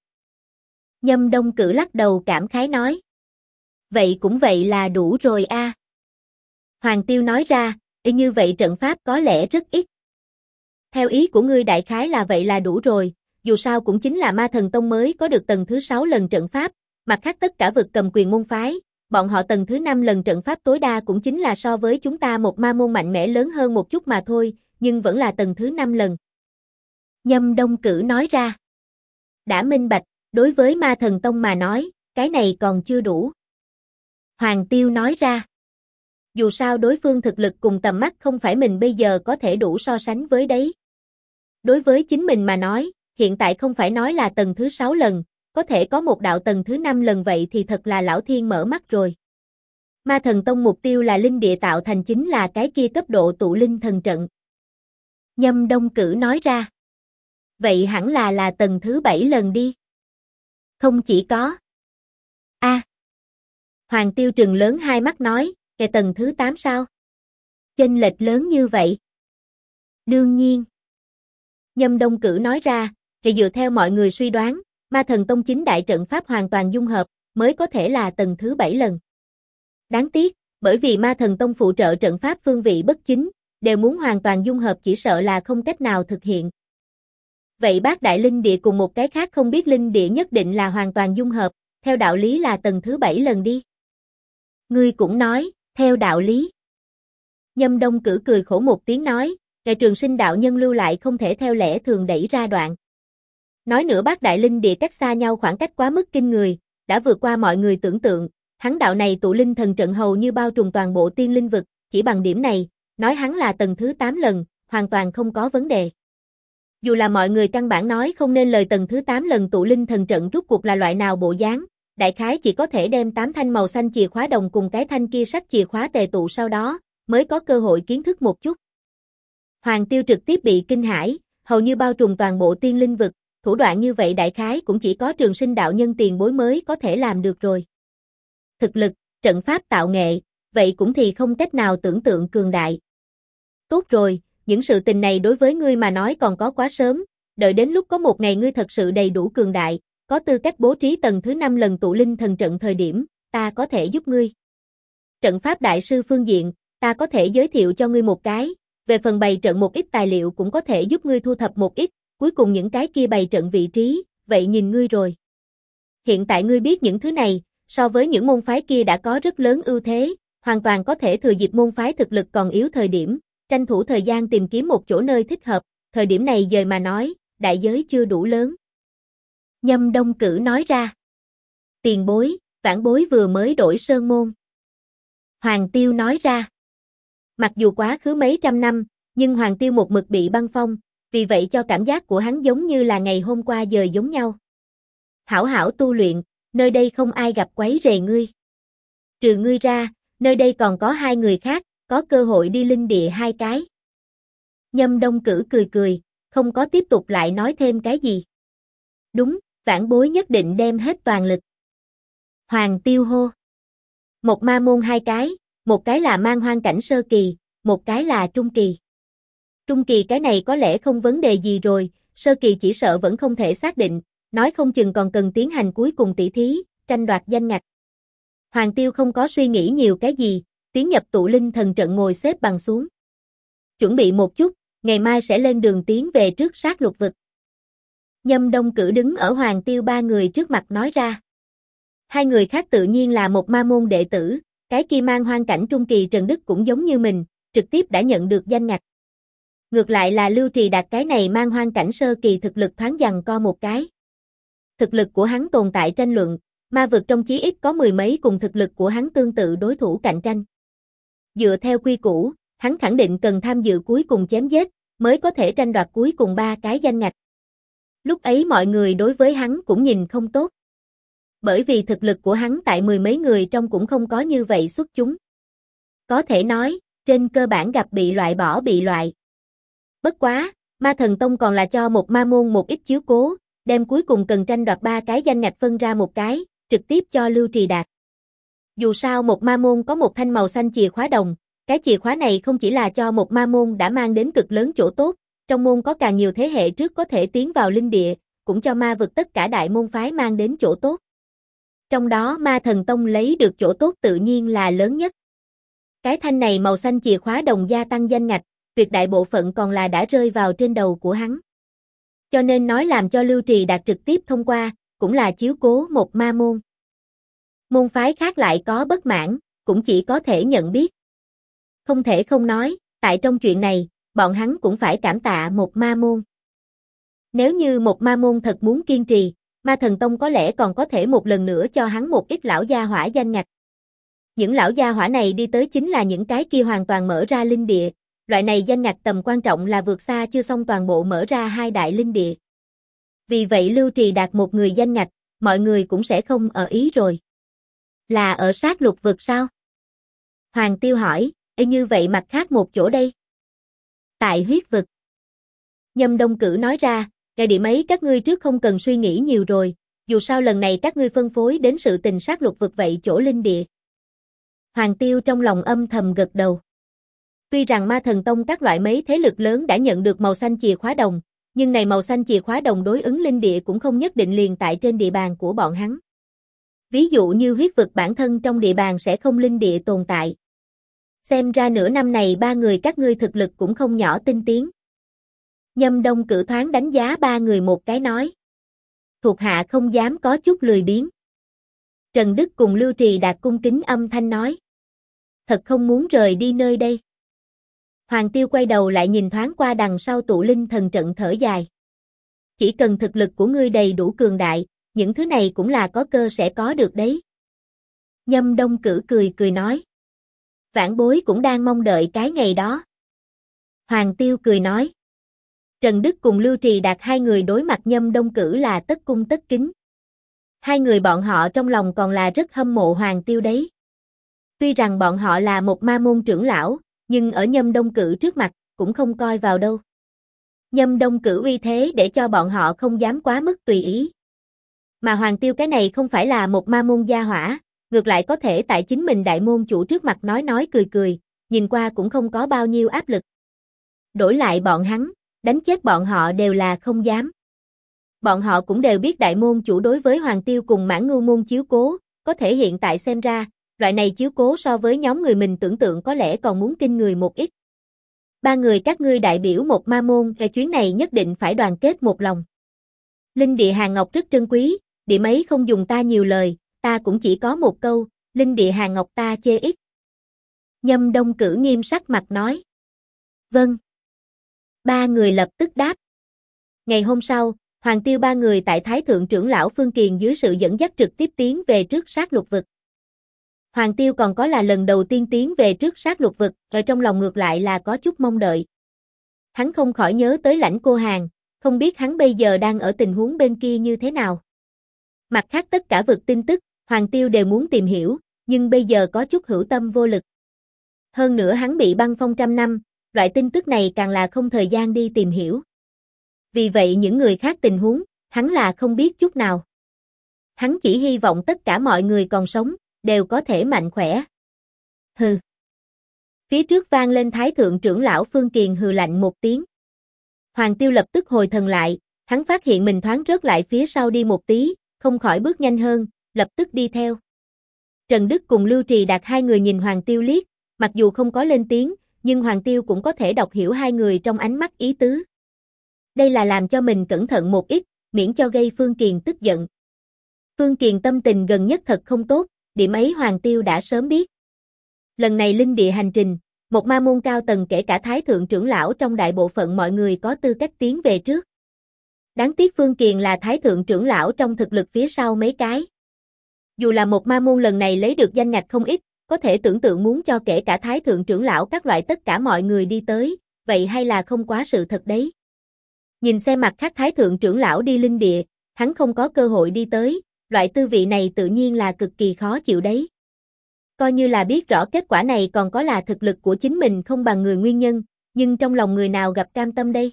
Nhâm Đông Cử lắc đầu cảm khái nói. Vậy cũng vậy là đủ rồi a. Hoàng Tiêu nói ra, như vậy trận pháp có lẽ rất ít. Theo ý của ngươi đại khái là vậy là đủ rồi, dù sao cũng chính là Ma Thần Tông mới có được tầng thứ 6 lần trận pháp, mặt khác tất cả vực cầm quyền môn phái, bọn họ tầng thứ 5 lần trận pháp tối đa cũng chính là so với chúng ta một ma môn mạnh mẽ lớn hơn một chút mà thôi, nhưng vẫn là tầng thứ 5 lần. Nhâm Đông Cử nói ra. Đã minh bạch, đối với Ma Thần Tông mà nói, cái này còn chưa đủ. Hoàng Tiêu nói ra. Dù sao đối phương thực lực cùng tầm mắt không phải mình bây giờ có thể đủ so sánh với đấy. Đối với chính mình mà nói, hiện tại không phải nói là tầng thứ 6 lần, có thể có một đạo tầng thứ 5 lần vậy thì thật là lão thiên mở mắt rồi. Ma Thần Tông mục tiêu là linh địa tạo thành chính là cái kia cấp độ tụ linh thần trận. Nhâm Đông Cử nói ra. Vậy hẳn là tầng thứ 7 lần đi. Không chỉ có. Hoàng Tiêu trừng lớn hai mắt nói, cái tầng thứ 8 sao? Chênh lệch lớn như vậy. Đương nhiên. Nhâm Đông Cử nói ra, thì dựa theo mọi người suy đoán, Ma Thần Tông chính đại trận pháp hoàn toàn dung hợp, mới có thể là tầng thứ 7 lần. Đáng tiếc, bởi vì Ma Thần Tông phụ trợ trận pháp phương vị bất chính, đều muốn hoàn toàn dung hợp chỉ sợ là không cách nào thực hiện. Vậy bát đại linh địa cùng một cái khác không biết linh địa nhất định là hoàn toàn dung hợp, theo đạo lý là tầng thứ 7 lần đi. Ngươi cũng nói, theo đạo lý. Nhâm Đông Cử cười khổ một tiếng nói, Ngài Trường Sinh đạo nhân lưu lại không thể theo lẽ thường đẩy ra đoạn. Nói nữa bát đại linh địa cách xa nhau khoảng cách quá mức kinh người, đã vượt qua mọi người tưởng tượng, hắn đạo này tụ linh thần trận hầu như bao trùm toàn bộ tiên linh vực, chỉ bằng điểm này, nói hắn là tầng thứ 8 lần, hoàn toàn không có vấn đề. Dù là mọi người căn bản nói không nên lời tầng thứ 8 lần tụ linh thần trận rút cuộc là loại nào bộ dáng, đại khái chỉ có thể đem 8 thanh màu xanh chìa khóa đồng cùng cái thanh kia sắt chìa khóa tề tụ sau đó, mới có cơ hội kiến thức một chút. Hoàng Tiêu trực tiếp bị kinh hãi, hầu như bao trùm toàn bộ tiên linh vực, thủ đoạn như vậy đại khái cũng chỉ có Trường Sinh đạo nhân tiền bối mới có thể làm được rồi. Thực lực, trận pháp tạo nghệ, vậy cũng thì không cách nào tưởng tượng cường đại. Tốt rồi, những sự tình này đối với ngươi mà nói còn có quá sớm, đợi đến lúc có một ngày ngươi thật sự đầy đủ cường đại, có tư cách bố trí tầng thứ 5 lần tụ linh thần trận thời điểm, ta có thể giúp ngươi. Trận pháp đại sư phương diện, ta có thể giới thiệu cho ngươi một cái, về phần bày trận một ít tài liệu cũng có thể giúp ngươi thu thập một ít, cuối cùng những cái kia bày trận vị trí, vậy nhìn ngươi rồi. Hiện tại ngươi biết những thứ này, so với những môn phái kia đã có rất lớn ưu thế, hoàn toàn có thể thừa dịp môn phái thực lực còn yếu thời điểm, tranh thủ thời gian tìm kiếm một chỗ nơi thích hợp, thời điểm này dời mà nói, đại giới chưa đủ lớn. Nhâm Đông Cử nói ra. Tiền bối, vãn bối vừa mới đổi sơn môn. Hoàng Tiêu nói ra. Mặc dù quá khứ mấy trăm năm, nhưng Hoàng Tiêu một mực bị băng phong, vì vậy cho cảm giác của hắn giống như là ngày hôm qua giờ giống nhau. Hảo hảo tu luyện, nơi đây không ai gặp quấy rầy ngươi. Trừ ngươi ra, nơi đây còn có 2 người khác, có cơ hội đi linh địa 2 cái. Nhâm Đông Cử cười cười, không có tiếp tục lại nói thêm cái gì. Đúng, vãn bối nhất định đem hết toàn lực. Hoàng Tiêu hô. Một ma môn 2 cái, một cái là mang hoang cảnh sơ kỳ, một cái là trung kỳ. Trung kỳ cái này có lẽ không vấn đề gì rồi, sơ kỳ chỉ sợ vẫn không thể xác định, nói không chừng còn cần tiến hành cuối cùng tỷ thí, tranh đoạt danh ngạch. Hoàng Tiêu không có suy nghĩ nhiều cái gì, tiến nhập tụ linh thần trận ngồi xếp bằng xuống. Chuẩn bị một chút, ngày mai sẽ lên đường tiến về trước sát lục vực. Nhâm Đông Cử đứng ở Hoàng Tiêu 3 người trước mặt nói ra. 2 người khác tự nhiên là một ma môn đệ tử, cái kia mang hoang cảnh trung kỳ Trần Đức cũng giống như mình, trực tiếp đã nhận được danh ngạch. Ngược lại là Lưu Trì Đạt cái này mang hoang cảnh sơ kỳ thực lực thoáng giằng co một cái. Thực lực của hắn tồn tại tranh luận, ma vực trong chí ít có 10 mấy cùng thực lực của hắn tương tự đối thủ cạnh tranh. Dựa theo quy củ, hắn khẳng định cần tham dự cuối cùng chém giết, mới có thể tranh đoạt cuối cùng 3 cái danh ngạch. Lúc ấy mọi người đối với hắn cũng nhìn không tốt. Bởi vì thực lực của hắn tại 10 mấy người trong cũng không có như vậy xuất chúng. Có thể nói, trên cơ bản gặp bị loại bỏ bị loại. Bất quá, Ma Thần Tông còn là cho một ma môn một ít chiếu cố, đem cuối cùng cần tranh đoạt 3 cái danh ngạch phân ra một cái, trực tiếp cho Lưu Trì Đạt. Dù sao một ma môn có một thanh màu xanh chìa khóa đồng, cái chìa khóa này không chỉ là cho một ma môn đã mang đến cực lớn chỗ tốt, trong môn có càng nhiều thế hệ trước có thể tiến vào linh địa, cũng cho ma vực tất cả đại môn phái mang đến chỗ tốt. Trong đó Ma Thần Tông lấy được chỗ tốt tự nhiên là lớn nhất. Cái thanh này màu xanh chìa khóa đồng gia tăng danh ngạch, tuyệt đại bộ phận còn là đã rơi vào trên đầu của hắn. Cho nên nói làm cho Lưu Trì Đạt trực tiếp thông qua, cũng là chiếu cố một ma môn. Môn phái khác lại có bất mãn, cũng chỉ có thể nhận biết. Không thể không nói, tại trong chuyện này, bọn hắn cũng phải cảm tạ một ma môn. Nếu như một ma môn thật muốn kiên trì, Ma Thần Tông có lẽ còn có thể một lần nữa cho hắn một ít lão gia hỏa danh ngạch. Những lão gia hỏa này đi tới chính là những cái kia hoàn toàn mở ra linh địa, loại này danh ngạch tầm quan trọng là vượt xa chưa xong toàn bộ mở ra 2 đại linh địa. Vì vậy Lưu Trì đạt một người danh ngạch, mọi người cũng sẽ không ở ý rồi. Là ở sát lục vực sao? Hoàng Tiêu hỏi, như vậy mặt khác một chỗ đây. Tại huyết vực. Nhâm Đông Cử nói ra, cái điểm ấy các ngươi trước không cần suy nghĩ nhiều rồi, dù sao lần này các ngươi phân phối đến sự tình sát lục vực vậy chỗ linh địa. Hoàng Tiêu trong lòng âm thầm gật đầu. Tuy rằng Ma Thần Tông các loại mấy thế lực lớn đã nhận được màu xanh chìa khóa đồng, nhưng này màu xanh chìa khóa đồng đối ứng linh địa cũng không nhất định liền tại trên địa bàn của bọn hắn. Ví dụ như huyết vực bản thân trong địa bàn sẽ không linh địa tồn tại. Xem ra nửa năm này 3 người các ngươi thực lực cũng không nhỏ tinh tiến. Nhâm Đông Cử thoáng đánh giá 3 người một cái nói. Thuộc hạ không dám có chút lười biếng. Trần Đức cùng Lưu Trì Đạt cung kính âm thanh nói. Thật không muốn rời đi nơi đây. Hoàng Tiêu quay đầu lại nhìn thoáng qua đằng sau tụ linh thần trận thở dài. Chỉ cần thực lực của ngươi đầy đủ cường đại, những thứ này cũng là có cơ sẽ có được đấy. Nhâm Đông Cử cười nói. Vãn bối cũng đang mong đợi cái ngày đó. Hoàng Tiêu cười nói. Trần Đức cùng Lưu Trì Đạt 2 người đối mặt Nhâm Đông Cử là tất cung tất kính. 2 người bọn họ trong lòng còn là rất hâm mộ Hoàng Tiêu đấy. Tuy rằng bọn họ là một ma môn trưởng lão, nhưng ở Nhâm Đông Cử trước mặt, cũng không coi vào đâu. Nhâm Đông Cử uy thế để cho bọn họ không dám quá mức tùy ý. Mà Hoàng Tiêu cái này không phải là một ma môn gia hỏa, ngược lại có thể tại chính mình đại môn chủ trước mặt nói cười, nhìn qua cũng không có bao nhiêu áp lực. Đổi lại bọn hắn, đánh chết bọn họ đều là không dám. Bọn họ cũng đều biết đại môn chủ đối với Hoàng Tiêu cùng Mãn Ngưu môn chiếu cố, có thể hiện tại xem ra, loại này chiếu cố so với nhóm người mình tưởng tượng có lẽ còn muốn kinh người một ít. 3 người các ngươi đại biểu một ma môn, cái chuyến này nhất định phải đoàn kết một lòng. Linh địa hàng ngọc rất trân quý, điểm ấy không dùng ta nhiều lời, ta cũng chỉ có một câu, linh địa hàng ngọc ta chê ít. Nhâm Đông Cử nghiêm sắc mặt nói. Vâng. 3 người lập tức đáp. Ngày hôm sau, Hoàng Tiêu 3 người tại Thái Thượng trưởng lão Phương Kiền dưới sự dẫn dắt trực tiếp tiến về trước sát lục vực. Hoàng Tiêu còn có là lần đầu tiên tiến về trước sát lục vực, ở trong lòng ngược lại là có chút mong đợi. Hắn không khỏi nhớ tới Lãnh Cô Hàn, không biết hắn bây giờ đang ở tình huống bên kia như thế nào. Mặt khác tất cả vực tin tức, Hoàng Tiêu đều muốn tìm hiểu, nhưng bây giờ có chút hữu tâm vô lực. Hơn nữa hắn bị băng phong trăm năm, loại tin tức này càng là không thời gian đi tìm hiểu. Vì vậy những người khác tình huống, hắn là không biết chút nào. Hắn chỉ hy vọng tất cả mọi người còn sống, đều có thể mạnh khỏe. Hừ. Phía trước vang lên Thái Thượng trưởng lão Phương Kiền hừ lạnh một tiếng. Hoàng Tiêu lập tức hồi thần lại, hắn phát hiện mình thoáng rớt lại phía sau đi một tí, không khỏi bước nhanh hơn, lập tức đi theo. Trần Đức cùng Lưu Trì Đạt 2 người nhìn Hoàng Tiêu liếc, mặc dù không có lên tiếng, nhưng Hoàng Tiêu cũng có thể đọc hiểu 2 người trong ánh mắt ý tứ. Đây là làm cho mình cẩn thận một ít, miễn cho gây Phương Kiền tức giận. Phương Kiền tâm tình gần nhất thật không tốt, điểm ấy Hoàng Tiêu đã sớm biết. Lần này linh địa hành trình, một ma môn cao tầng kể cả Thái Thượng trưởng lão trong đại bộ phận mọi người có tư cách tiến về trước. Đáng tiếc Phương Kiền là Thái Thượng trưởng lão trong thực lực phía sau mấy cái. Dù là một ma môn lần này lấy được danh ngạch không ít, có thể tưởng tượng muốn cho kể cả Thái Thượng trưởng lão các loại tất cả mọi người đi tới, vậy hay là không quá sự thật đấy. Nhìn xem mặt khác Thái Thượng trưởng lão đi linh địa, hắn không có cơ hội đi tới, loại tư vị này tự nhiên là cực kỳ khó chịu đấy. Coi như là biết rõ kết quả này còn có là thực lực của chính mình không bằng người nguyên nhân, nhưng trong lòng người nào gặp cam tâm đây.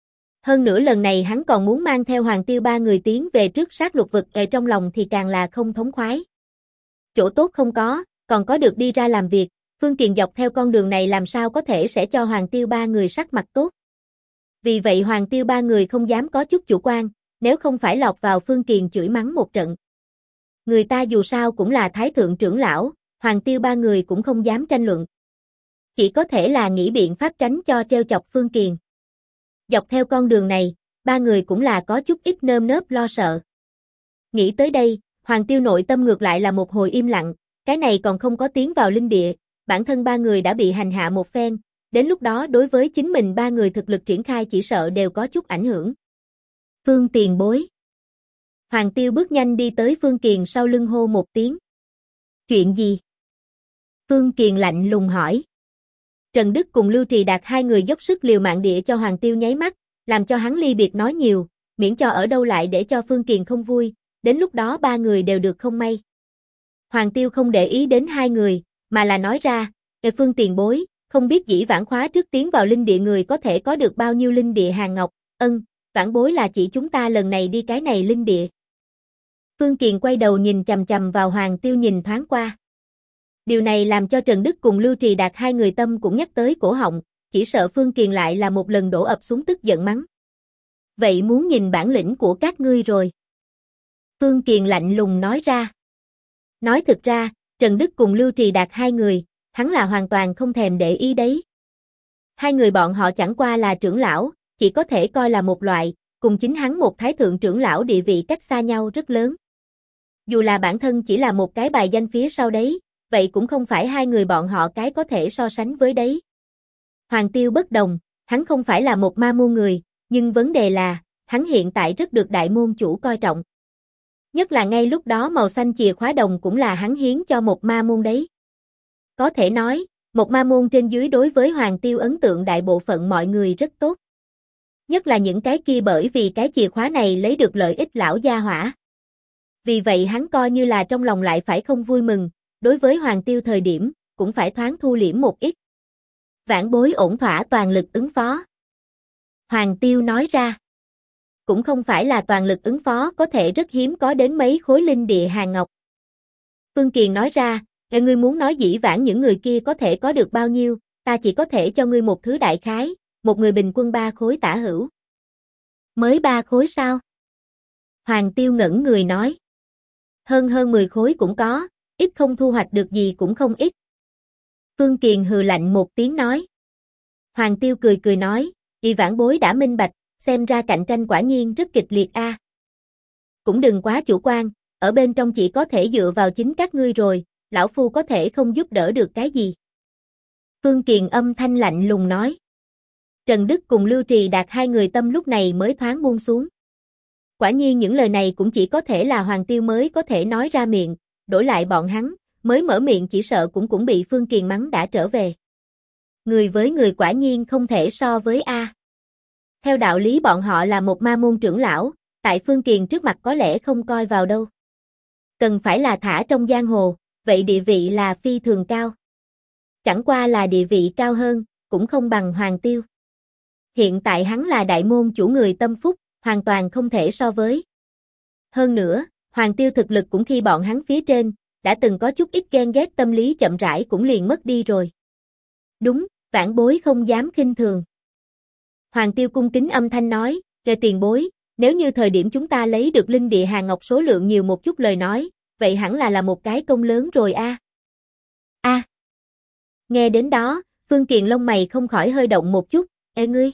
Hơn nữa lần này hắn còn muốn mang theo Hoàng Tiêu 3 người tiến về trước sát lục vực, ở trong lòng thì càng là không thống khoái. Chỗ tốt không có, còn có được đi ra làm việc, Phương Kiền dọc theo con đường này làm sao có thể sẽ cho Hoàng Tiêu 3 người sắc mặt tốt. Vì vậy Hoàng Tiêu 3 người không dám có chút chủ quan, nếu không phải lọt vào Phương Kiền chửi mắng một trận. Người ta dù sao cũng là Thái Thượng trưởng lão, Hoàng Tiêu 3 người cũng không dám tranh luận. Chỉ có thể là nghĩ biện pháp tránh cho trêu chọc Phương Kiền. Dọc theo con đường này, 3 người cũng là có chút ít nơm nớp lo sợ. Nghĩ tới đây, Hoàng Tiêu nội tâm ngược lại là một hồi im lặng, cái này còn không có tiến vào linh địa, bản thân 3 người đã bị hành hạ một phen, đến lúc đó đối với chính mình 3 người thực lực triển khai chỉ sợ đều có chút ảnh hưởng. Phương tiền bối. Hoàng Tiêu bước nhanh đi tới Phương Kiền sau lưng hô một tiếng. Chuyện gì? Phương Kiền lạnh lùng hỏi. Trần Đức cùng Lưu Trì Đạt hai người dốc sức liều mạng địa cho Hoàng Tiêu nháy mắt, làm cho hắn ly biệt nói nhiều, miễn cho ở đâu lại để cho Phương Kiền không vui, đến lúc đó ba người đều được không may. Hoàng Tiêu không để ý đến hai người, mà là nói ra, Phương tiền bối, không biết dĩ vãng khóa trước tiến vào linh địa người có thể có được bao nhiêu linh địa hàng ngọc, vãn bối là chỉ chúng ta lần này đi cái này linh địa. Phương Kiền quay đầu nhìn chằm chằm vào Hoàng Tiêu nhìn thoáng qua. Điều này làm cho Trần Đức cùng Lưu Trì Đạt hai người tâm cũng nhắc tới cổ họng, chỉ sợ Phương Kiền lại là một lần đổ ập xuống tức giận mắng. Vậy muốn nhìn bản lĩnh của các ngươi rồi. Phương Kiền lạnh lùng nói ra. Nói thực ra, Trần Đức cùng Lưu Trì Đạt hai người, hắn là hoàn toàn không thèm để ý đấy. Hai người bọn họ chẳng qua là trưởng lão, chỉ có thể coi là một loại, cùng chính hắn một thái thượng trưởng lão địa vị cách xa nhau rất lớn. Dù là bản thân chỉ là một cái bài danh phía sau đấy, vậy cũng không phải hai người bọn họ cái có thể so sánh với đấy. Hoàng Tiêu bất đồng, hắn không phải là một ma môn người, nhưng vấn đề là, hắn hiện tại rất được đại môn chủ coi trọng. Nhất là ngay lúc đó màu xanh chìa khóa đồng cũng là hắn hiến cho một ma môn đấy. Có thể nói, một ma môn trên dưới đối với Hoàng Tiêu ấn tượng đại bộ phận mọi người rất tốt. Nhất là những cái kia bởi vì cái chìa khóa này lấy được lợi ích lão gia hỏa. Vì vậy hắn coi như là trong lòng lại phải không vui mừng, đối với Hoàng Tiêu thời điểm, cũng phải thoáng thu liễm một ít. Vãn bối ổn thỏa toàn lực ứng phó. Hoàng Tiêu nói ra. Cũng không phải là toàn lực ứng phó có thể rất hiếm có đến mấy khối linh địa hàng ngọc. Phương Kiền nói ra, ngươi muốn nói dĩ vãng những người kia có thể có được bao nhiêu, ta chỉ có thể cho ngươi một thứ đại khái, một người bình quân 3 khối tả hữu. Mới 3 khối sao? Hoàng Tiêu ngẩn người nói. Hơn 10 khối cũng có, ít không thu hoạch được gì cũng không ít. Phương Kiền hừ lạnh một tiếng nói. Hoàng Tiêu cười nói, y vãn bối đã minh bạch, xem ra cạnh tranh quả nhiên rất kịch liệt a. Cũng đừng quá chủ quan, ở bên trong chỉ có thể dựa vào chính các ngươi rồi, lão phu có thể không giúp đỡ được cái gì. Phương Kiền âm thanh lạnh lùng nói. Trần Đức cùng Lưu Trì Đạt hai người tâm lúc này mới thoáng buông xuống. Quả nhiên những lời này cũng chỉ có thể là Hoàng Tiêu mới có thể nói ra miệng, đổi lại bọn hắn, mới mở miệng chỉ sợ cũng bị Phương Kiền mắng đã trở về. Người với người quả nhiên không thể so với A. Theo đạo lý bọn họ là một ma môn trưởng lão, tại Phương Kiền trước mặt có lẽ không coi vào đâu. Cần phải là thả trong giang hồ, vậy địa vị là phi thường cao. Chẳng qua là địa vị cao hơn, cũng không bằng Hoàng Tiêu. Hiện tại hắn là đại môn chủ người tâm phúc, hoàn toàn không thể so với. Hơn nữa, Hoàng Tiêu thực lực cũng khi bọn hắn phía trên, đã từng có chút ít ghen ghét tâm lý chậm rãi cũng liền mất đi rồi. Đúng, vãn bối không dám khinh thường. Hoàng Tiêu cung kính âm thanh nói, kề tiền bối, nếu như thời điểm chúng ta lấy được linh địa hàng ngọc số lượng nhiều một chút lời nói, vậy hẳn là một cái công lớn rồi a. A. Nghe đến đó, Phương Kiền lông mày không khỏi hơi động một chút, ê ngươi.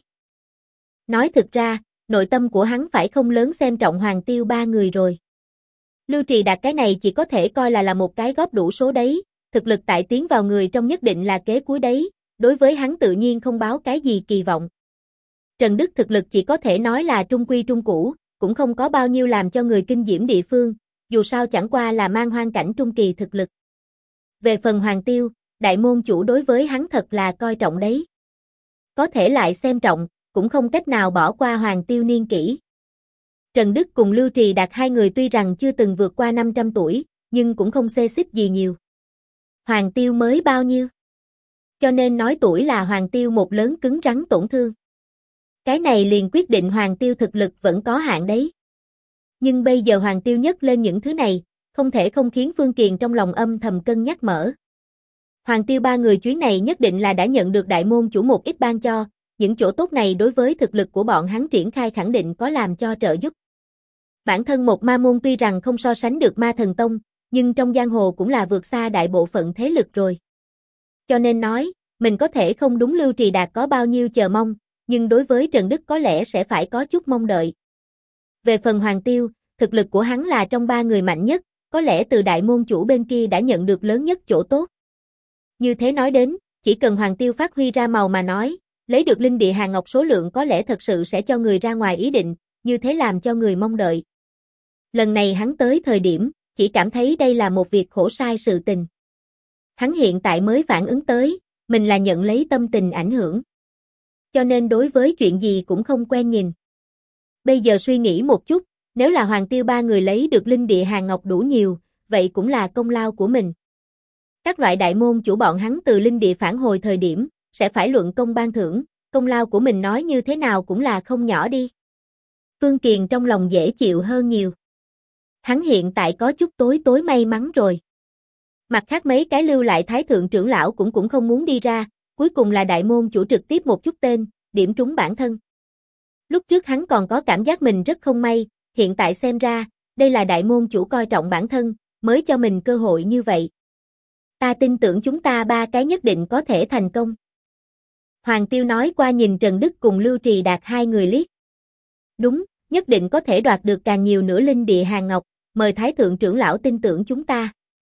Nói thực ra, nội tâm của hắn phải không lớn xem trọng Hoàng Tiêu ba người rồi. Lưu Trì Đạt cái này chỉ có thể coi là một cái góp đủ số đấy, thực lực tại tiến vào người trong nhất định là kế cuối đấy, đối với hắn tự nhiên không báo cái gì kỳ vọng. Trần Đức thực lực chỉ có thể nói là trung quy trung cũ, cũng không có bao nhiêu làm cho người kinh diễm địa phương, dù sao chẳng qua là mang hoang cảnh trung kỳ thực lực. Về phần Hoàng Tiêu, đại môn chủ đối với hắn thật là coi trọng đấy. Có thể lại xem trọng, cũng không cách nào bỏ qua Hoàng Tiêu niên kỷ. Trần Đức cùng Lưu Trì Đạt hai người tuy rằng chưa từng vượt qua 500 tuổi, nhưng cũng không xê xích gì nhiều. Hoàng Tiêu mới bao nhiêu? Cho nên nói tuổi là Hoàng Tiêu một lớn cứng rắn tổn thương. Cái này liền quyết định Hoàng Tiêu thực lực vẫn có hạn đấy. Nhưng bây giờ Hoàng Tiêu nhấc lên những thứ này, không thể không khiến Phương Kiền trong lòng âm thầm cân nhắc mở. Hoàng Tiêu ba người chuyến này nhất định là đã nhận được đại môn chủ một ít ban cho, những chỗ tốt này đối với thực lực của bọn hắn triển khai khẳng định có làm cho trợ giúp. Bản thân một ma môn tuy rằng không so sánh được ma thần tông, nhưng trong giang hồ cũng là vượt xa đại bộ phận thế lực rồi. Cho nên nói, mình có thể không đúng Lưu Trì Đạt có bao nhiêu chờ mong, nhưng đối với Trần Đức có lẽ sẽ phải có chút mong đợi. Về phần Hoàng Tiêu, thực lực của hắn là trong ba người mạnh nhất, có lẽ từ đại môn chủ bên kia đã nhận được lớn nhất chỗ tốt. Như thế nói đến, chỉ cần Hoàng Tiêu phát huy ra màu mà nói, lấy được linh địa hàng ngọc số lượng có lẽ thật sự sẽ cho người ra ngoài ý định, như thế làm cho người mong đợi. Lần này hắn tới thời điểm, chỉ cảm thấy đây là một việc khổ sai sự tình. Hắn hiện tại mới phản ứng tới, mình là nhận lấy tâm tình ảnh hưởng. Cho nên đối với chuyện gì cũng không quen nhìn. Bây giờ suy nghĩ một chút, nếu là Hoàng Tiêu ba người lấy được linh địa hàng ngọc đủ nhiều, vậy cũng là công lao của mình. Các loại đại môn chủ bọn hắn từ linh địa phản hồi thời điểm, sẽ phải luận công ban thưởng, công lao của mình nói như thế nào cũng là không nhỏ đi. Phương Kiền trong lòng dễ chịu hơn nhiều. Hắn hiện tại có chút tối may mắn rồi. Mặt khác mấy cái lưu lại thái thượng trưởng lão cũng không muốn đi ra, cuối cùng là đại môn chủ trực tiếp một chút tên, điểm trúng bản thân. Lúc trước hắn còn có cảm giác mình rất không may, hiện tại xem ra, đây là đại môn chủ coi trọng bản thân, mới cho mình cơ hội như vậy. Ta tin tưởng chúng ta ba cái nhất định có thể thành công. Hoàng Tiêu nói qua nhìn Trần Đức cùng Lưu Trì Đạt hai người liếc. Đúng, nhất định có thể đoạt được càng nhiều nữa linh địa hàng ngọc, mời thái thượng trưởng lão tin tưởng chúng ta.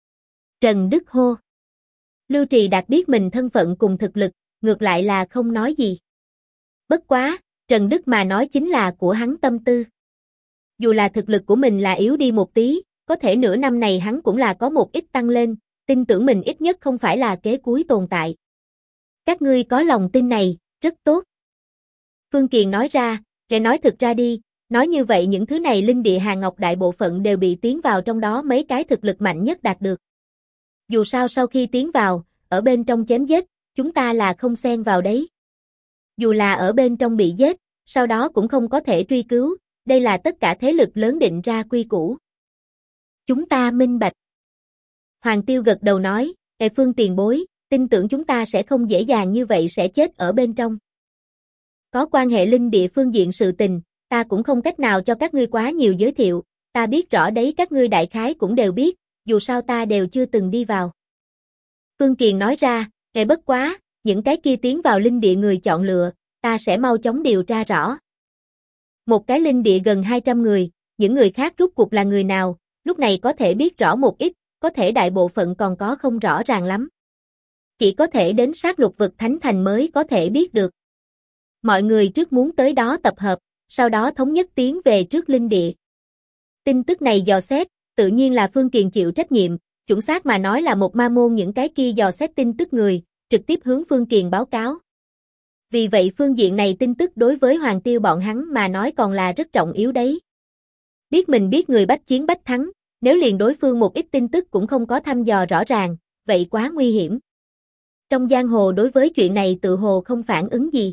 Trần Đức hô. Lưu Trì Đạt biết mình thân phận cùng thực lực, ngược lại là không nói gì. Bất quá, Trần Đức mà nói chính là của hắn tâm tư. Dù là thực lực của mình là yếu đi một tí, có thể nửa năm này hắn cũng là có một ít tăng lên, tin tưởng mình ít nhất không phải là kế cuối tồn tại. Các ngươi có lòng tin này, rất tốt. Phương Kiền nói ra, kể nói thực ra đi, nói như vậy những thứ này linh địa hàng ngọc đại bộ phận đều bị tiến vào trong đó mấy cái thực lực mạnh nhất đạt được. Dù sao sau khi tiến vào, ở bên trong chém giết, chúng ta là không xen vào đấy. Dù là ở bên trong bị giết, sau đó cũng không có thể truy cứu, đây là tất cả thế lực lớn định ra quy củ. Chúng ta minh bạch. Hoàng Tiêu gật đầu nói, Phương tiền bối, tin tưởng chúng ta sẽ không dễ dàng như vậy sẽ chết ở bên trong. Có quan hệ linh địa phương diện sự tình, ta cũng không cách nào cho các ngươi quá nhiều giới thiệu, ta biết rõ đấy các ngươi đại khái cũng đều biết, dù sao ta đều chưa từng đi vào. Phương Kiền nói ra, bất quá, những cái kia tiến vào linh địa người chọn lựa, ta sẽ mau chóng điều tra rõ. Một cái linh địa gần 200 người, những người khác rút cuộc là người nào, lúc này có thể biết rõ một ít, có thể đại bộ phận còn có không rõ ràng lắm. Chỉ có thể đến sát lục vực Thánh Thành mới có thể biết được. Mọi người trước muốn tới đó tập hợp, sau đó thống nhất tiến về trước linh địa. Tin tức này dò xét, tự nhiên là Phương Kiền chịu trách nhiệm, chuẩn xác mà nói là một ma môn những cái kia dò xét tin tức người, trực tiếp hướng Phương Kiền báo cáo. Vì vậy phương diện này tin tức đối với Hoàng Tiêu bọn hắn mà nói còn là rất trọng yếu đấy. Biết mình biết người bách chiến bách thắng, nếu liền đối phương một ít tin tức cũng không có thăm dò rõ ràng, vậy quá nguy hiểm. Trong giang hồ đối với chuyện này tự hồ không phản ứng gì.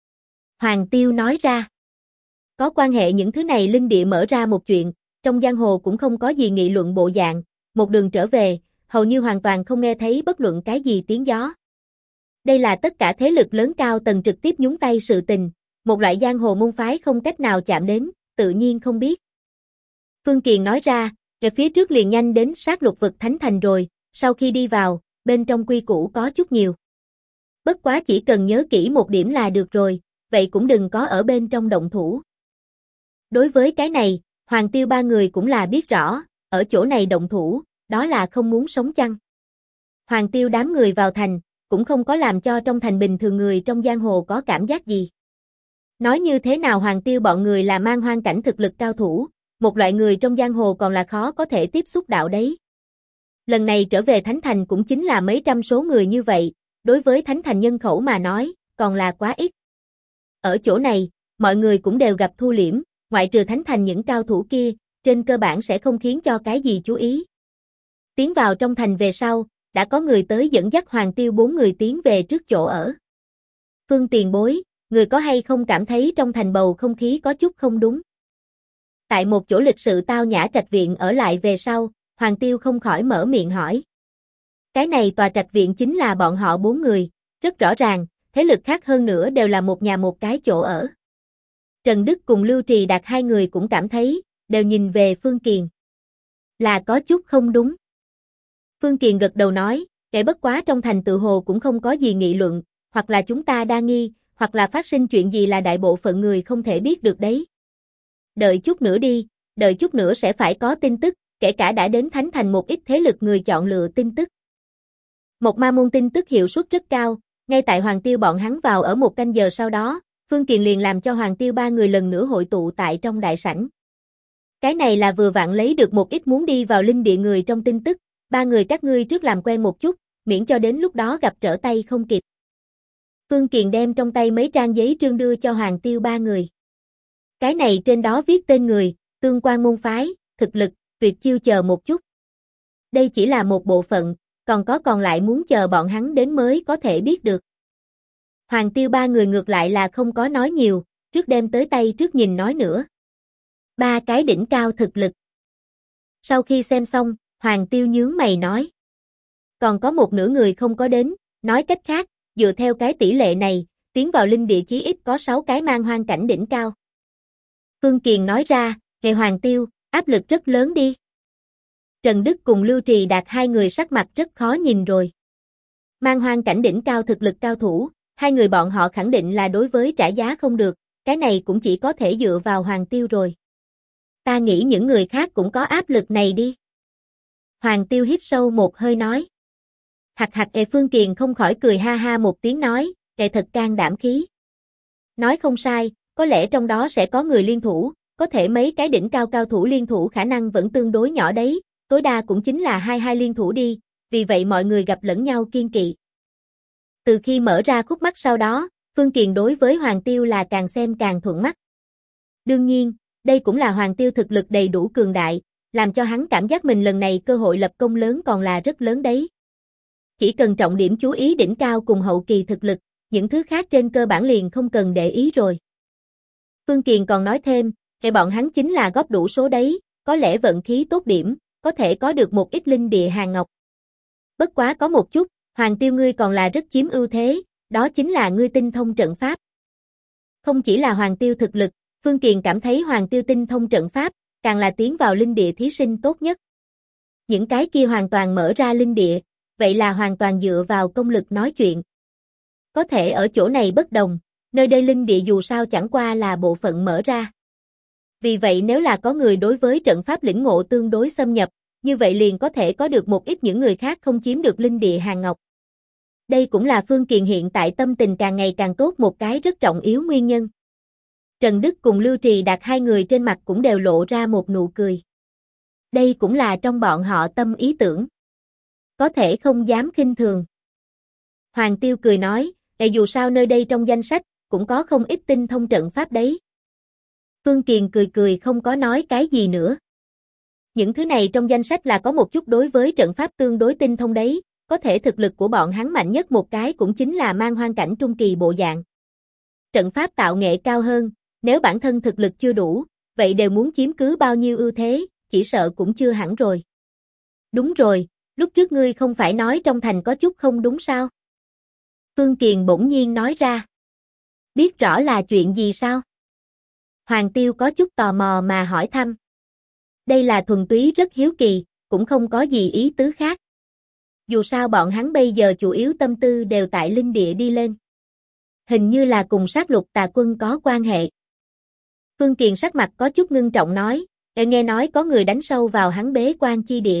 Hoàng Tiêu nói ra. Có quan hệ những thứ này linh địa mở ra một chuyện, trong giang hồ cũng không có gì nghị luận bộ dạng, một đường trở về, hầu như hoàn toàn không nghe thấy bất luận cái gì tiếng gió. Đây là tất cả thế lực lớn cao tầng trực tiếp nhúng tay sự tình, một loại giang hồ môn phái không cách nào chạm đến, tự nhiên không biết. Phương Kiền nói ra, về phía trước liền nhanh đến sát lục vực Thánh Thành rồi, sau khi đi vào, bên trong quy củ có chút nhiều. Bất quá chỉ cần nhớ kỹ một điểm là được rồi, vậy cũng đừng có ở bên trong động thủ. Đối với cái này, Hoàng Tiêu ba người cũng là biết rõ, ở chỗ này động thủ, đó là không muốn sống chăng. Hoàng Tiêu đám người vào thành, cũng không có làm cho trong thành bình thường người trong giang hồ có cảm giác gì. Nói như thế nào Hoàng Tiêu bọn người là mang hoang cảnh thực lực cao thủ, một loại người trong giang hồ còn là khó có thể tiếp xúc đạo đấy. Lần này trở về Thánh Thành cũng chính là mấy trăm số người như vậy, đối với Thánh Thành nhân khẩu mà nói, còn là quá ít. Ở chỗ này, mọi người cũng đều gặp thu liễm, ngoại trừ Thánh Thành những cao thủ kia, trên cơ bản sẽ không khiến cho cái gì chú ý. Tiến vào trong thành về sau, đã có người tới dẫn dắt Hoàng Tiêu 4 người tiến về trước chỗ ở. Phương tiền bối, người có hay không cảm thấy trong thành bầu không khí có chút không đúng? Tại một chỗ lịch sự tao nhã trạch viện ở lại về sau, Hoàng Tiêu không khỏi mở miệng hỏi. Cái này tòa trạch viện chính là bọn họ 4 người, rất rõ ràng, thế lực khác hơn nữa đều là một nhà một cái chỗ ở. Trần Đức cùng Lưu Trì Đạt hai người cũng cảm thấy, đều nhìn về Phương Kiền. Là có chút không đúng. Phương Kiền gật đầu nói, kể bất quá trong thành tự hồ cũng không có gì nghị luận, hoặc là chúng ta đa nghi, hoặc là phát sinh chuyện gì là đại bộ phận người không thể biết được đấy. Đợi chút nữa đi, đợi chút nữa sẽ phải có tin tức, kể cả đã đến Thánh Thành một ít thế lực người chọn lựa tin tức. Một ma môn tin tức hiệu suất rất cao, ngay tại Hoàng Tiêu bọn hắn vào ở một canh giờ sau đó, Phương Kiền liền làm cho Hoàng Tiêu ba người lần nữa hội tụ tại trong đại sảnh. Cái này là vừa vặn lấy được một ít muốn đi vào linh địa người trong tin tức, ba người các ngươi trước làm quen một chút, miễn cho đến lúc đó gặp trở tay không kịp. Phương Kiền đem trong tay mấy trang giấy trương đưa cho Hoàng Tiêu ba người. Cái này trên đó viết tên người, tương quan môn phái, thực lực, tuyệt chiêu chờ một chút. Đây chỉ là một bộ phận, còn lại muốn chờ bọn hắn đến mới có thể biết được. Hoàng Tiêu ba người ngược lại là không có nói nhiều, trước đem tới tay trước nhìn nói nữa. Ba cái đỉnh cao thực lực. Sau khi xem xong, Hoàng Tiêu nhướng mày nói. Còn có một nửa người không có đến, nói cách khác, dựa theo cái tỷ lệ này, tiến vào linh địa chí ít có 6 cái mang hoang cảnh đỉnh cao. Phương Kiền nói ra, hệ Hoàng Tiêu, áp lực rất lớn đi. Trần Đức cùng Lưu Trì Đạt hai người sắc mặt rất khó nhìn rồi. Mang hoang cảnh đỉnh cao thực lực cao thủ, hai người bọn họ khẳng định là đối với trả giá không được, cái này cũng chỉ có thể dựa vào Hoàng Tiêu rồi. Ta nghĩ những người khác cũng có áp lực này đi. Hoàng Tiêu hít sâu một hơi nói. Hạc hạc Phương Kiền không khỏi cười ha ha một tiếng nói, thật can đảm khí. Nói không sai, có lẽ trong đó sẽ có người liên thủ, có thể mấy cái đỉnh cao cao thủ liên thủ khả năng vẫn tương đối nhỏ đấy, tối đa cũng chính là hai liên thủ đi, vì vậy mọi người gặp lẫn nhau kiên kỵ. Từ khi mở ra khúc mắc sau đó, Phương Kiền đối với Hoàng Tiêu là càng xem càng thuận mắt. Đương nhiên, đây cũng là Hoàng Tiêu thực lực đầy đủ cường đại, làm cho hắn cảm giác mình lần này cơ hội lập công lớn còn là rất lớn đấy. Chỉ cần trọng điểm chú ý đỉnh cao cùng hậu kỳ thực lực, những thứ khác trên cơ bản liền không cần để ý rồi. Phương Kiền còn nói thêm, bọn hắn chính là góp đủ số đấy, có lẽ vận khí tốt điểm, có thể có được một ít linh địa hàng ngọc. Bất quá có một chút, Hoàng Tiêu ngươi còn là rất chiếm ưu thế, đó chính là ngươi tinh thông trận pháp. Không chỉ là Hoàng Tiêu thực lực, Phương Kiền cảm thấy Hoàng Tiêu tinh thông trận pháp, càng là tiến vào linh địa thí sinh tốt nhất. Những cái kia hoàn toàn mở ra linh địa, vậy là hoàn toàn dựa vào công lực nói chuyện. Có thể ở chỗ này bất đồng, nơi đây linh địa dù sao chẳng qua là bộ phận mở ra. Vì vậy nếu là có người đối với trận pháp lĩnh ngộ tương đối xâm nhập, như vậy liền có thể có được một ít những người khác không chiếm được linh địa hàng ngọc. Đây cũng là Phương Kiền hiện tại tâm tình càng ngày càng tốt một cái rất trọng yếu nguyên nhân. Trần Đức cùng Lưu Trì Đạt hai người trên mặt cũng đều lộ ra một nụ cười. Đây cũng là trong bọn họ tâm ý tưởng. Có thể không dám khinh thường. Hoàng Tiêu cười nói, dù sao nơi đây trong danh sách, cũng có không ít tinh thông trận pháp đấy. Phương Kiền cười cười không có nói cái gì nữa. Những thứ này trong danh sách là có một chút đối với trận pháp tương đối tinh thông đấy, có thể thực lực của bọn hắn mạnh nhất một cái cũng chính là mang hoang cảnh trung kỳ bộ dạng. Trận pháp tạo nghệ cao hơn, nếu bản thân thực lực chưa đủ, vậy đều muốn chiếm cứ bao nhiêu ưu thế, chỉ sợ cũng chưa hẳn rồi. Đúng rồi, lúc trước ngươi không phải nói trong thành có chút không đúng sao? Phương Kiền bỗng nhiên nói ra. Biết rõ là chuyện gì sao? Hoàng Tiêu có chút tò mò mà hỏi thăm. Đây là thuần túy rất hiếu kỳ, cũng không có gì ý tứ khác. Dù sao bọn hắn bây giờ chủ yếu tâm tư đều tại linh địa đi lên. Hình như là cùng sát lục tà quân có quan hệ. Phương Kiền sắc mặt có chút ngưng trọng nói, nghe nói có người đánh sâu vào hắn bế quan chi địa.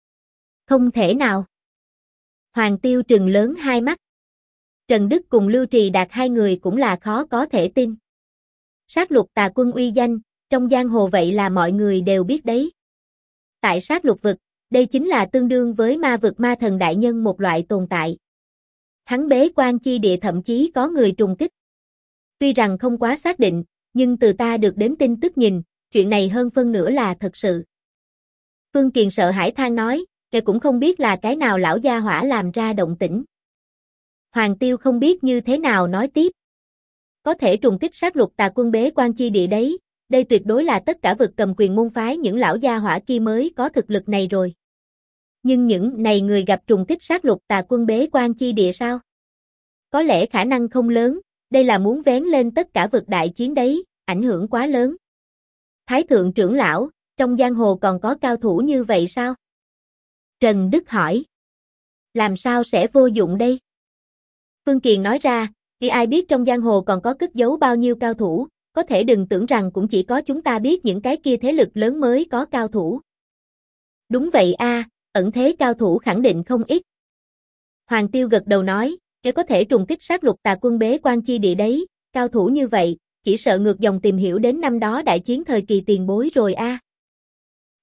Không thể nào. Hoàng Tiêu trừng lớn hai mắt. Trần Đức cùng Lưu Trì Đạt hai người cũng là khó có thể tin. Sát lục tà quân uy danh, trong giang hồ vậy là mọi người đều biết đấy. Tại sát lục vực, đây chính là tương đương với ma vực ma thần đại nhân một loại tồn tại. Hắn bế quan chi địa thậm chí có người trùng kích. Tuy rằng không quá xác định, nhưng từ ta được đến tin tức nhìn, chuyện này hơn phân nửa là thật sự. Phương Kiền sợ hãi than nói, cũng không biết là cái nào lão gia hỏa làm ra động tĩnh. Hoàng Tiêu không biết như thế nào nói tiếp. Có thể trùng kích sát lục tà quân bế quan chi địa đấy, đây tuyệt đối là tất cả vực cầm quyền môn phái những lão gia hỏa kia mới có thực lực này rồi. Nhưng những này người gặp trùng kích sát lục tà quân bế quan chi địa sao? Có lẽ khả năng không lớn, đây là muốn vén lên tất cả vực đại chiến đấy, ảnh hưởng quá lớn. Thái thượng trưởng lão, trong giang hồ còn có cao thủ như vậy sao? Trần Đức hỏi. Làm sao sẽ vô dụng đây? Phương Kiền nói ra, khi ai biết trong giang hồ còn có cất giấu bao nhiêu cao thủ, có thể đừng tưởng rằng cũng chỉ có chúng ta biết những cái kia thế lực lớn mới có cao thủ. Đúng vậy a, ẩn thế cao thủ khẳng định không ít. Hoàng Tiêu gật đầu nói, nếu có thể trùng kích sát lục tà quân bế quan chi địa đấy, cao thủ như vậy, chỉ sợ ngược dòng tìm hiểu đến năm đó đại chiến thời kỳ tiền bối rồi a.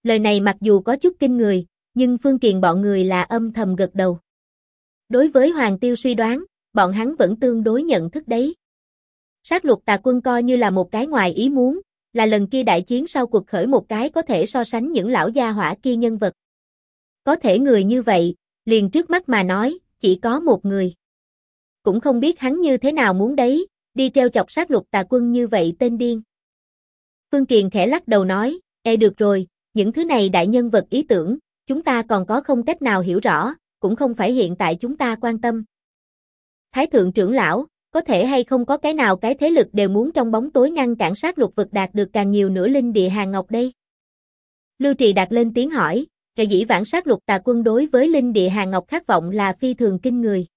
Lời này mặc dù có chút kinh người, nhưng Phương Kiền bọn người là âm thầm gật đầu. Đối với Hoàng Tiêu suy đoán, bọn hắn vẫn tương đối nhận thức đấy. Sát Lục Tà Quân coi như là một cái ngoài ý muốn, là lần kia đại chiến sau cuộc khởi một cái có thể so sánh những lão gia hỏa kia nhân vật. Có thể người như vậy, liền trước mắt mà nói, chỉ có một người. Cũng không biết hắn như thế nào muốn đấy, đi treo chọc Sát Lục Tà Quân như vậy tên điên. Phương Kiền khẽ lắc đầu nói, được rồi, những thứ này đại nhân vật ý tưởng, chúng ta còn có không cách nào hiểu rõ, cũng không phải hiện tại chúng ta quan tâm. Thái thượng trưởng lão, có thể hay không có cái nào cái thế lực đều muốn trong bóng tối ngăn cản Sát Lục vực đạt được càng nhiều nửa linh địa hàng ngọc đây? Lưu Trì Đạt lên tiếng hỏi, cái dĩ vãng Sát Lục Tà Quân đối với linh địa hàng ngọc khát vọng là phi thường kinh người.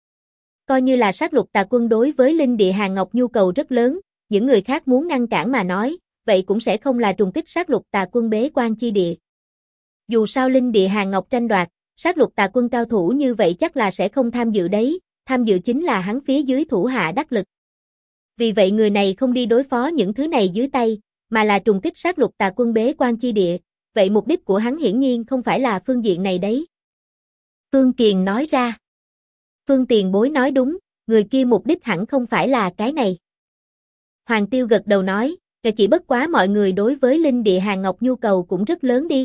Coi như là Sát Lục Tà Quân đối với linh địa hàng ngọc nhu cầu rất lớn, những người khác muốn ngăn cản mà nói, vậy cũng sẽ không là trùng kích Sát Lục Tà Quân bế quan chi địa. Dù sao linh địa hàng ngọc tranh đoạt, Sát Lục Tà Quân cao thủ như vậy chắc là sẽ không tham dự đấy, tham dự chính là hắn phía dưới thủ hạ đắc lực. Vì vậy người này không đi đối phó những thứ này dưới tay, mà là trùng kích Sát Lục Tà Quân bế quan chi địa, vậy mục đích của hắn hiển nhiên không phải là phương diện này đấy. Phương Kiền nói ra. Phương Tiền Bối nói đúng, người kia mục đích hẳn không phải là cái này. Hoàng Tiêu gật đầu nói, chỉ bất quá mọi người đối với linh địa hàng ngọc nhu cầu cũng rất lớn đi.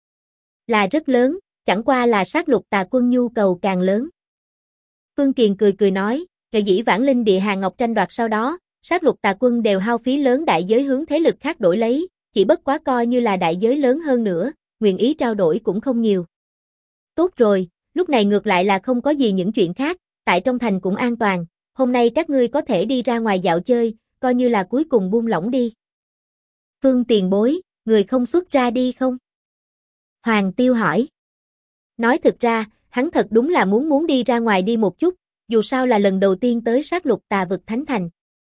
Là rất lớn, chẳng qua là Sát Lục Tà Quân nhu cầu càng lớn. Phương Kiền cười nói, dĩ vãng linh địa hàng ngọc tranh đoạt sau đó, Sát Lục Tà Quân đều hao phí lớn đại giới hướng thế lực khác đổi lấy, chỉ bất quá coi như là đại giới lớn hơn nữa, nguyện ý trao đổi cũng không nhiều. Tốt rồi, lúc này ngược lại là không có gì những chuyện khác, tại trong thành cũng an toàn, hôm nay các ngươi có thể đi ra ngoài dạo chơi, coi như là cuối cùng buông lỏng đi. Phương Tiền Bối, người không xuất ra đi không? Hoàng Tiêu hỏi. Nói thực ra, hắn thật đúng là muốn đi ra ngoài đi một chút, dù sao là lần đầu tiên tới Sát Lục Tà vực Thánh Thành.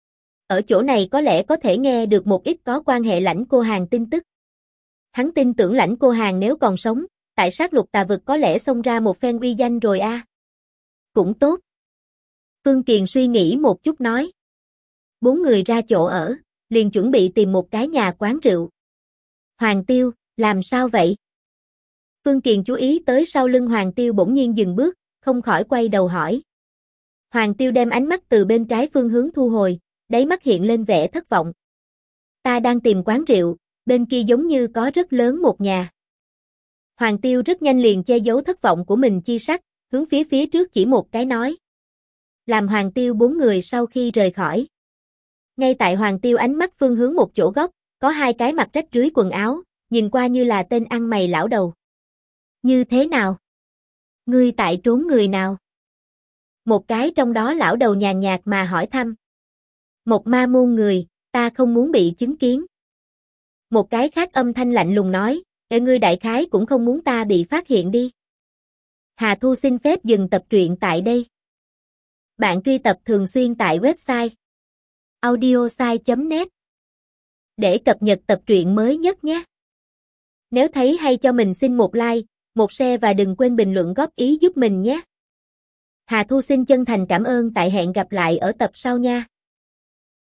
Ở chỗ này có lẽ có thể nghe được một ít có quan hệ Lãnh Cô Hàn tin tức. Hắn tin tưởng Lãnh Cô Hàn nếu còn sống, tại Sát Lục Tà vực có lẽ xông ra một phen uy danh rồi a. Cũng tốt. Phương Kiền suy nghĩ một chút nói. 4 người ra chỗ ở, liền chuẩn bị tìm một cái nhà quán rượu. Hoàng Tiêu, làm sao vậy? Phương Kiền chú ý tới sau lưng Hoàng Tiêu bỗng nhiên dừng bước, không khỏi quay đầu hỏi. Hoàng Tiêu đem ánh mắt từ bên trái phương hướng thu hồi, đáy mắt hiện lên vẻ thất vọng. Ta đang tìm quán rượu, bên kia giống như có rất lớn một nhà. Hoàng Tiêu rất nhanh liền che giấu thất vọng của mình chi sắc, hướng phía trước chỉ một cái nói. Làm Hoàng Tiêu 4 người sau khi rời khỏi. Ngay tại Hoàng Tiêu ánh mắt phương hướng một chỗ góc, có 2 cái mặc rách rưới quần áo, nhìn qua như là tên ăn mày lão đầu. Như thế nào? Ngươi tại trốn người nào? Một cái trong đó lão đầu nhàn nhạt mà hỏi thăm. Một ma môn người, ta không muốn bị chứng kiến. Một cái khác âm thanh lạnh lùng nói, ngươi đại khái cũng không muốn ta bị phát hiện đi. Hà Thu xin phép dừng tập truyện tại đây. Bạn truy tập thường xuyên tại website audiosai.net để cập nhật tập truyện mới nhất nhé. Nếu thấy hay cho mình xin một like, một share và đừng quên bình luận góp ý giúp mình nhé. Hà Thu xin chân thành cảm ơn, tại hẹn gặp lại ở tập sau nha.